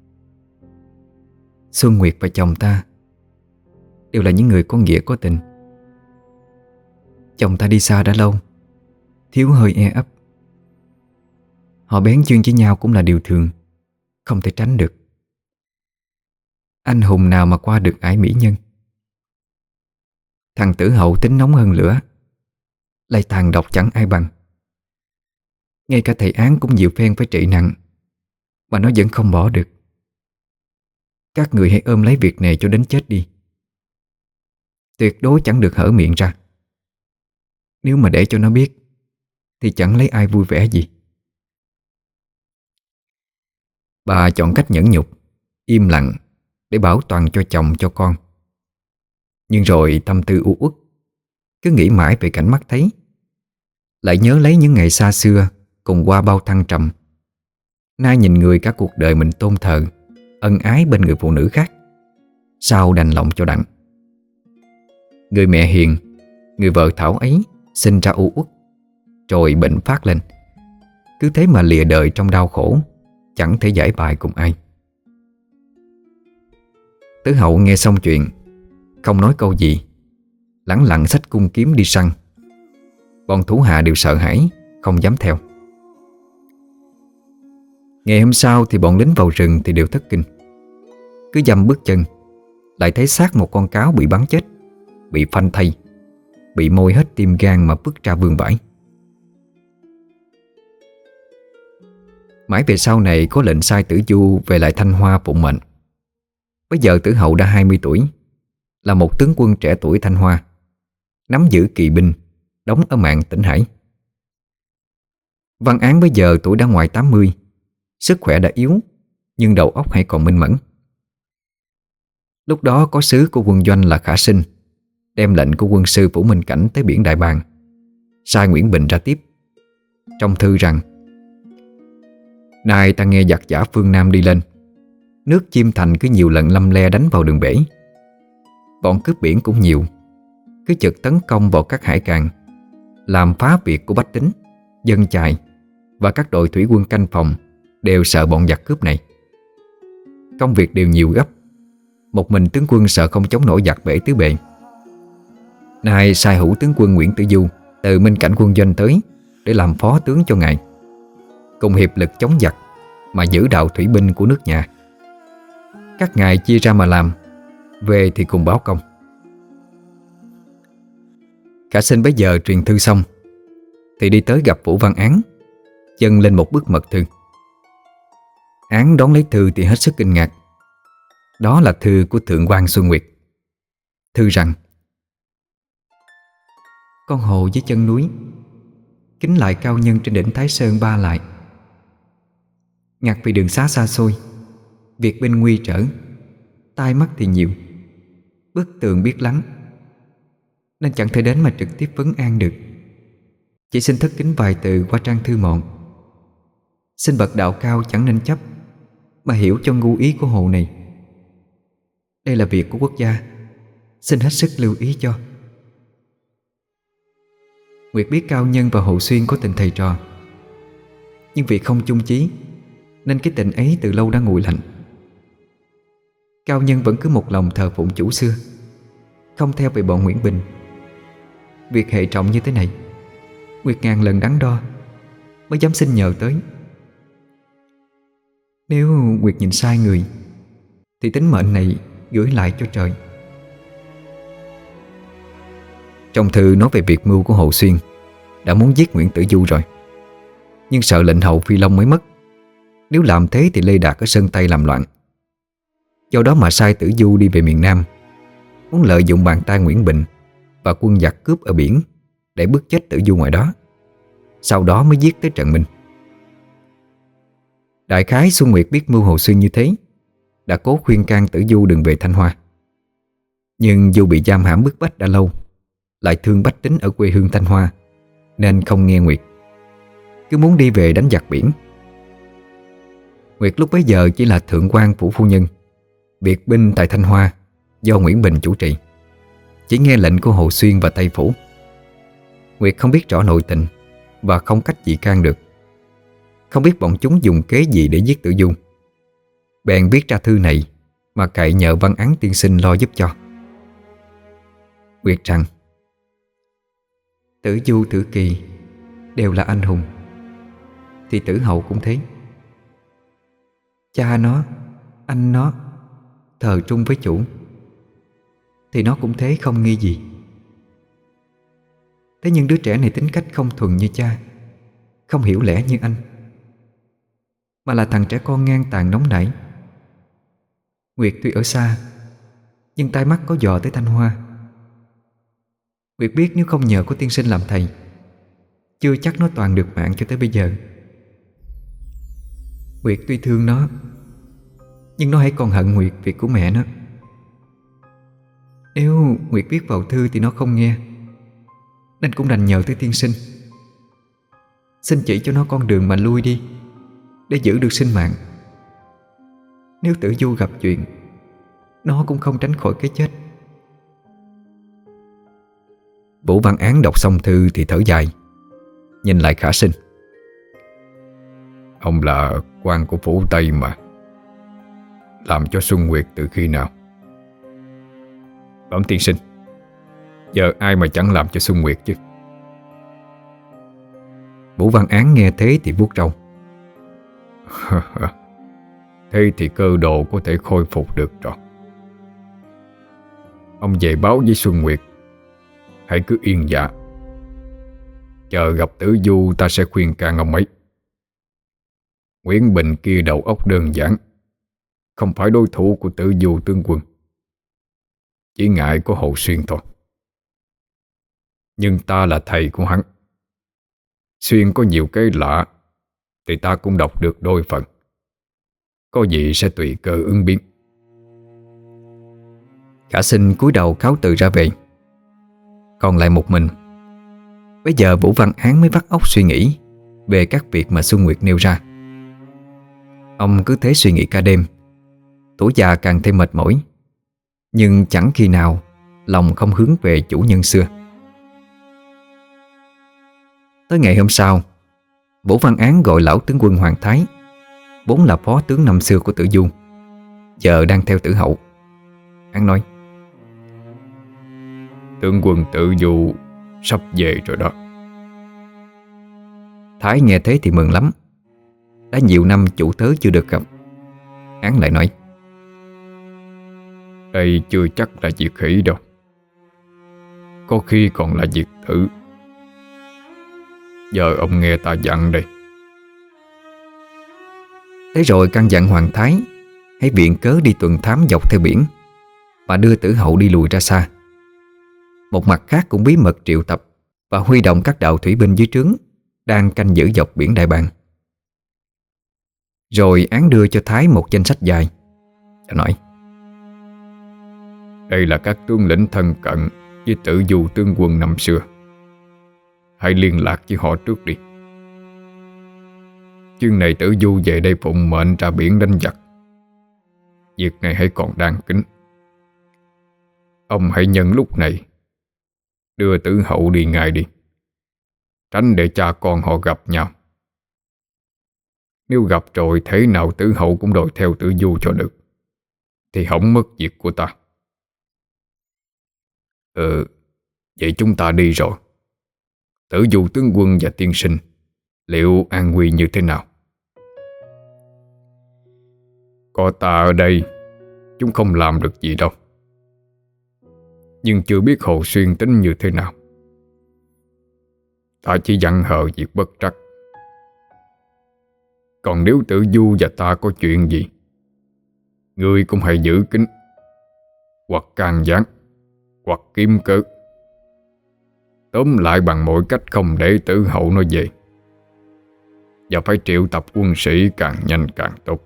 Xuân Nguyệt và chồng ta đều là những người có nghĩa có tình. Chồng ta đi xa đã lâu, thiếu hơi e ấp. Họ bén duyên với nhau cũng là điều thường, không thể tránh được. Anh hùng nào mà qua được ải mỹ nhân. Thằng Tử Hậu tính nóng hơn lửa, lại tàn độc chẳng ai bằng. Ngay cả thầy án cũng nhiều phen phải trị nặng, mà nó vẫn không bỏ được. Các người hãy ôm lấy việc này cho đến chết đi. Tuyệt đối chẳng được hở miệng ra. Nếu mà để cho nó biết thì chẳng lấy ai vui vẻ gì. Bà chọn cách nhẫn nhục, im lặng để bảo toàn cho chồng cho con. Nhưng rồi tâm tư u uất, cứ nghĩ mãi về cảnh mắt thấy, lại nhớ lấy những ngày xa xưa cùng qua bao thăng trầm. Nay nhìn người cả cuộc đời mình tôn thờ ân ái bên người phụ nữ khác, sao đành lòng cho đặng. Người mẹ hiền, người vợ thảo ấy sinh ra u uất, rồi bệnh phát lên. Cứ thế mà lìa đời trong đau khổ, chẳng thể giải bài cùng ai. Tứ Hậu nghe xong chuyện, không nói câu gì, lẳng lặng xách cung kiếm đi săn. Bọn thủ hạ đều sợ hãi, không dám theo. Ngày hôm sau thì bọn lính vào rừng thì đều thất kinh. Cứ dăm bước chân lại thấy xác một con cáo bị bắn chết, bị phanh thây, bị môi hết tim gan mà vứt ra vườn vãi. Mãi về sau này có lệnh sai Tử Du về lại Thanh Hoa phụng mệnh. Bây giờ Tử Hậu đã 20 tuổi, là một tướng quân trẻ tuổi Thanh Hoa, nắm giữ kỵ binh, đóng ở mạn Tỉnh Hải. Văn Án bây giờ tuổi đã ngoài 80, sức khỏe đã yếu, nhưng đầu óc hãy còn minh mẫn. Lúc đó có sứ của quân doanh là Khả Sinh đem lệnh của quân sư Vũ Minh Cảnh tới biển Đại Bàng, sai Nguyễn Bình ra tiếp. Trong thư rằng: Nay ta nghe giặc giả phương Nam đi lên, nước Chiêm Thành cứ nhiều lần lâm le đánh vào đường bể. Bọn cướp biển cũng nhiều, cứ chực tấn công vào các hải cảng, làm phá việc của bách tính, dân chài và các đội thủy quân canh phòng đều sợ bọn giặc cướp này. Công việc đều nhiều gấp, một mình tướng quân sợ không chống nổi giặc bể tứ bề. Nay sai hữu tướng quân Nguyễn Tử Du Từ Minh Cảnh quân doanh tới để làm phó tướng cho ngài, cùng hiệp lực chống giặc mà giữ đạo thủy binh của nước nhà. Các ngài chia ra mà làm, về thì cùng báo công. Khả Sinh bấy giờ truyền thư xong thì đi tới gặp Vũ Văn Án, dâng lên một bức mật thư. Án đón lấy thư thì hết sức kinh ngạc. Đó là thư của Thượng quan Xuân Nguyệt. Thư rằng: Con hồ dưới chân núi, kính lại cao nhân trên đỉnh Thái Sơn ba lại. Ngặt vì đường xá xa xôi, việc binh nguy trở, tai mắt thì nhiều, bức tường biết lắng, nên chẳng thể đến mà trực tiếp vấn an được. Chỉ xin thất kính vài từ qua trang thư mọn. Xin bậc đạo cao chẳng nên chấp, mà hiểu cho ngu ý của hồ này. Đây là việc của quốc gia, xin hết sức lưu ý cho. Nguyệt biết cao nhân và Hồ Xuyên có tình thầy trò, nhưng vì không chung chí nên cái tình ấy từ lâu đã nguội lạnh. Cao nhân vẫn cứ một lòng thờ phụng chủ xưa, không theo về bọn Nguyễn Bình. Việc hệ trọng như thế này, Nguyệt ngàn lần đắn đo mới dám xin nhờ tới. Nếu Nguyệt nhìn sai người thì tính mệnh này gửi lại cho trời. Trong thư nói về việc mưu của Hồ Xuyên đã muốn giết Nguyễn Tử Du rồi, nhưng sợ lệnh hầu Phi Long mới mất. Nếu làm thế thì Lê Đạt ở Sơn Tây làm loạn. Do đó mà sai Tử Du đi về miền Nam, muốn lợi dụng bàn tay Nguyễn Bình và quân giặc cướp ở biển để bức chết Tử Du ngoài đó, sau đó mới giết tới Trận Minh. Đại khái Xuân Nguyệt biết mưu Hồ Xuyên như thế, đã cố khuyên can Tử Du đừng về Thanh Hoa. Nhưng Du bị giam hãm bức bách đã lâu, lại thương bách tính ở quê hương Thanh Hoa, nên không nghe Nguyệt, cứ muốn đi về đánh giặc biển. Nguyệt lúc bấy giờ chỉ là thượng quan phủ phu nhân, biệt binh tại Thanh Hoa do Nguyễn Bình chủ trì, chỉ nghe lệnh của Hồ Xuyên và Tây Phủ. Nguyệt không biết rõ nội tình và không cách gì can được, không biết bọn chúng dùng kế gì để giết Tử Du. Bèn viết ra thư này mà cậy nhờ Văn Án tiên sinh lo giúp cho. Nguyệt rằng: Tử Du, Tử Kỳ đều là anh hùng, thì Tử Hậu cũng thế. Cha nó, anh nó thờ trung với chủ, thì nó cũng thế không nghi gì. Thế nhưng đứa trẻ này tính cách không thuần như cha, không hiểu lẽ như anh, mà là thằng trẻ con ngang tàn nóng nảy. Nguyệt tuy ở xa, nhưng tai mắt có dò tới Thanh Hoa. Nguyệt biết nếu không nhờ có tiên sinh làm thầy, chưa chắc nó toàn được mạng cho tới bây giờ. Nguyệt tuy thương nó, nhưng nó hãy còn hận Nguyệt việc của mẹ nó. Nếu Nguyệt viết vào thư thì nó không nghe, nên cũng đành nhờ tới tiên sinh. Xin chỉ cho nó con đường mà lui đi, để giữ được sinh mạng. Nếu Tử Du gặp chuyện, nó cũng không tránh khỏi cái chết. Vũ Văn Án đọc xong thư thì thở dài, nhìn lại Khả Sinh. Ông là quan của phủ Tây mà, làm cho Xuân Nguyệt từ khi nào? Bẩm tiên sinh, giờ ai mà chẳng làm cho Xuân Nguyệt chứ. Vũ Văn Án nghe thế thì vuốt râu. Thế thì cơ đồ có thể khôi phục được rồi. Ông về báo với Xuân Nguyệt, hãy cứ yên dạ. Chờ gặp Tử Du ta sẽ khuyên can ông ấy. Nguyễn Bình kia đầu óc đơn giản, không phải đối thủ của Tử Du tướng quân, chỉ ngại có Hồ Xuyên thôi. Nhưng ta là thầy của hắn. Xuyên có nhiều cái lạ thì ta cũng đọc được đôi phần, có gì sẽ tùy cơ ứng biến. Khả Sinh cúi đầu cáo từ ra về. Còn lại một mình. Bây giờ Vũ Văn Án mới vắt óc suy nghĩ về các việc mà Xuân Nguyệt nêu ra. Ông cứ thế suy nghĩ cả đêm. Tuổi già càng thêm mệt mỏi, nhưng chẳng khi nào lòng không hướng về chủ nhân xưa. Tới ngày hôm sau, Vũ Văn Án gọi lão tướng quân Hoàng Thái, vốn là phó tướng năm xưa của Tử Du, giờ đang theo Tử Hậu. Hắn nói: Tướng quân Tử Du sắp về rồi đó. Thái nghe thế thì mừng lắm. Đã nhiều năm chủ tớ chưa được gặp. Hắn lại nói: Đây chưa chắc là diệt khỉ đâu, có khi còn là diệt thử. Giờ ông nghe ta dặn đây. Thế rồi căn dặn Hoàng Thái hãy viện cớ đi tuần thám dọc theo biển, và đưa Tử Hậu đi lùi ra xa. Một mặt khác cũng bí mật triệu tập và huy động các đạo thủy binh dưới trướng đang canh giữ dọc biển Đại Bàng. Rồi án đưa cho Thái một danh sách dài, và nói: Đây là các tướng lĩnh thân cận với Tử Du tướng quân năm xưa. Hãy liên lạc với họ trước đi. Chương này Tử Du về đây phụng mệnh ra biển đánh giặc. Việc này hãy còn đang kín. Ông hãy nhân lúc này đưa Tử Hậu đi ngay đi, tránh để cha con họ gặp nhau. Nếu gặp rồi thế nào Tử Hậu cũng đòi theo Tử Du cho được, thì hỏng mất việc của ta. Vậy chúng ta đi rồi. Tử Du tướng quân và tiên sinh liệu an nguy như thế nào? Có ta ở đây, chúng không làm được gì đâu. Nhưng chưa biết Hồ Xuyên tính như thế nào. Ta chỉ dặn hờ việc bất trắc. Còn nếu Tử Du và ta có chuyện gì, ngươi cũng hãy giữ kín, hoặc can gián, hoặc kiếm cớ. Tóm lại bằng mọi cách không để Tử Hậu nó về. Và phải triệu tập quân sĩ càng nhanh càng tốt.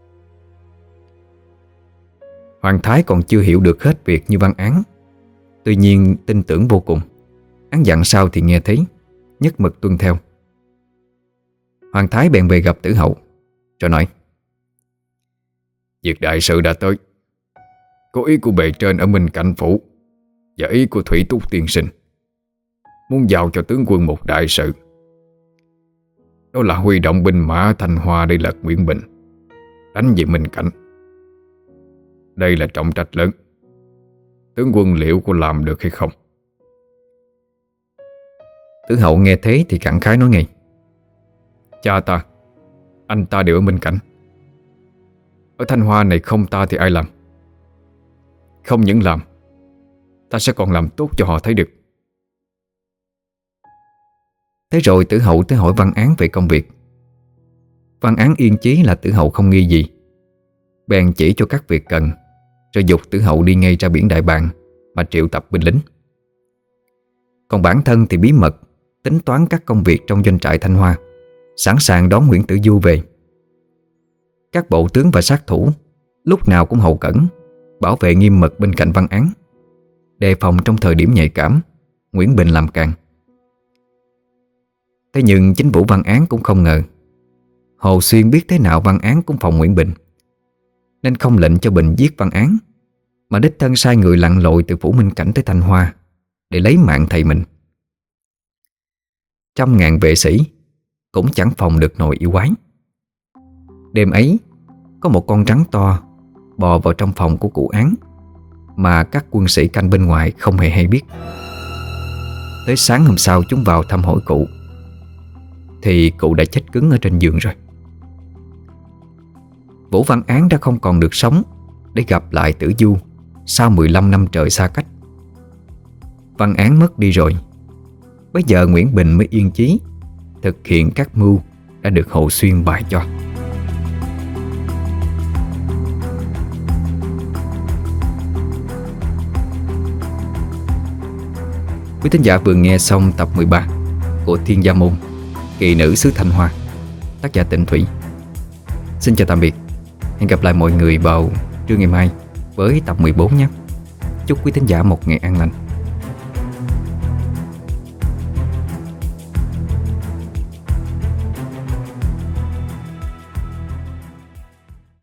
Hoàng Thái còn chưa hiểu được hết việc như Văn Án, tuy nhiên tin tưởng vô cùng. Hắn dặn sao thì nghe thấy, nhất mực tuân theo. Hoàng Thái bèn về gặp Tử Hậu, rồi nói: Việc đại sự đã tới. Có ý của bề trên ở Minh Cảnh Phủ và ý của Thủy Túc tiên sinh muốn giao cho tướng quân một đại sự. Đó là huy động binh mã Thanh Hoa để lật Nguyễn Bình, đánh về Minh Cảnh. Đây là trọng trách lớn. Tướng quân liệu có làm được hay không? Tử Hậu nghe thế thì khẳng khái nói ngay: Cha ta, anh ta đều ở Minh Cảnh. Ở Thanh Hoa này không ta thì ai làm? Không những làm, ta sẽ còn làm tốt cho họ thấy được. Thế rồi Tử Hậu tới hỏi Văn Án về công việc. Văn Án yên chí là Tử Hậu không nghi gì, bèn chỉ cho các việc cần, rồi giục Tử Hậu đi ngay ra biển Đại Bàng mà triệu tập binh lính. Còn bản thân thì bí mật tính toán các công việc trong doanh trại Thanh Hoa, sẵn sàng đón Nguyễn Tử Du về. Các bộ tướng và sát thủ lúc nào cũng hậu cẩn, bảo vệ nghiêm mật bên cạnh Văn Án, đề phòng trong thời điểm nhạy cảm Nguyễn Bình làm càn. Thế nhưng chính Vũ Văn Án cũng không ngờ Hồ Xuyên biết thế nào Văn Án cũng phòng Nguyễn Bình, nên không lệnh cho Bình giết Văn Án, mà đích thân sai người lặn lội từ Phủ Minh Cảnh tới Thanh Hoa để lấy mạng thầy mình. 100.000 vệ sĩ cũng chẳng phòng được nồi yêu quái. Đêm ấy có một con rắn to bò vào trong phòng của cụ Án, mà các quân sĩ canh bên ngoài không hề hay biết. Tới sáng hôm sau chúng vào thăm hỏi cụ thì cụ đã chết cứng ở trên giường rồi. Vũ Văn Án đã không còn được sống để gặp lại Tử Du sau 15 năm trời xa cách. Văn Án mất đi rồi, bây giờ Nguyễn Bình mới yên chí thực hiện các mưu đã được Hồ Xuyên bày cho. Quý thính giả vừa nghe xong tập 13 của Thiên Gia Môn, Kỳ Nữ xứ Thanh Hoa, tác giả Tịnh Thủy. Xin chào tạm biệt, hẹn gặp lại mọi người vào trưa ngày mai với tập 14 nhé. Chúc quý thính giả một ngày an lành.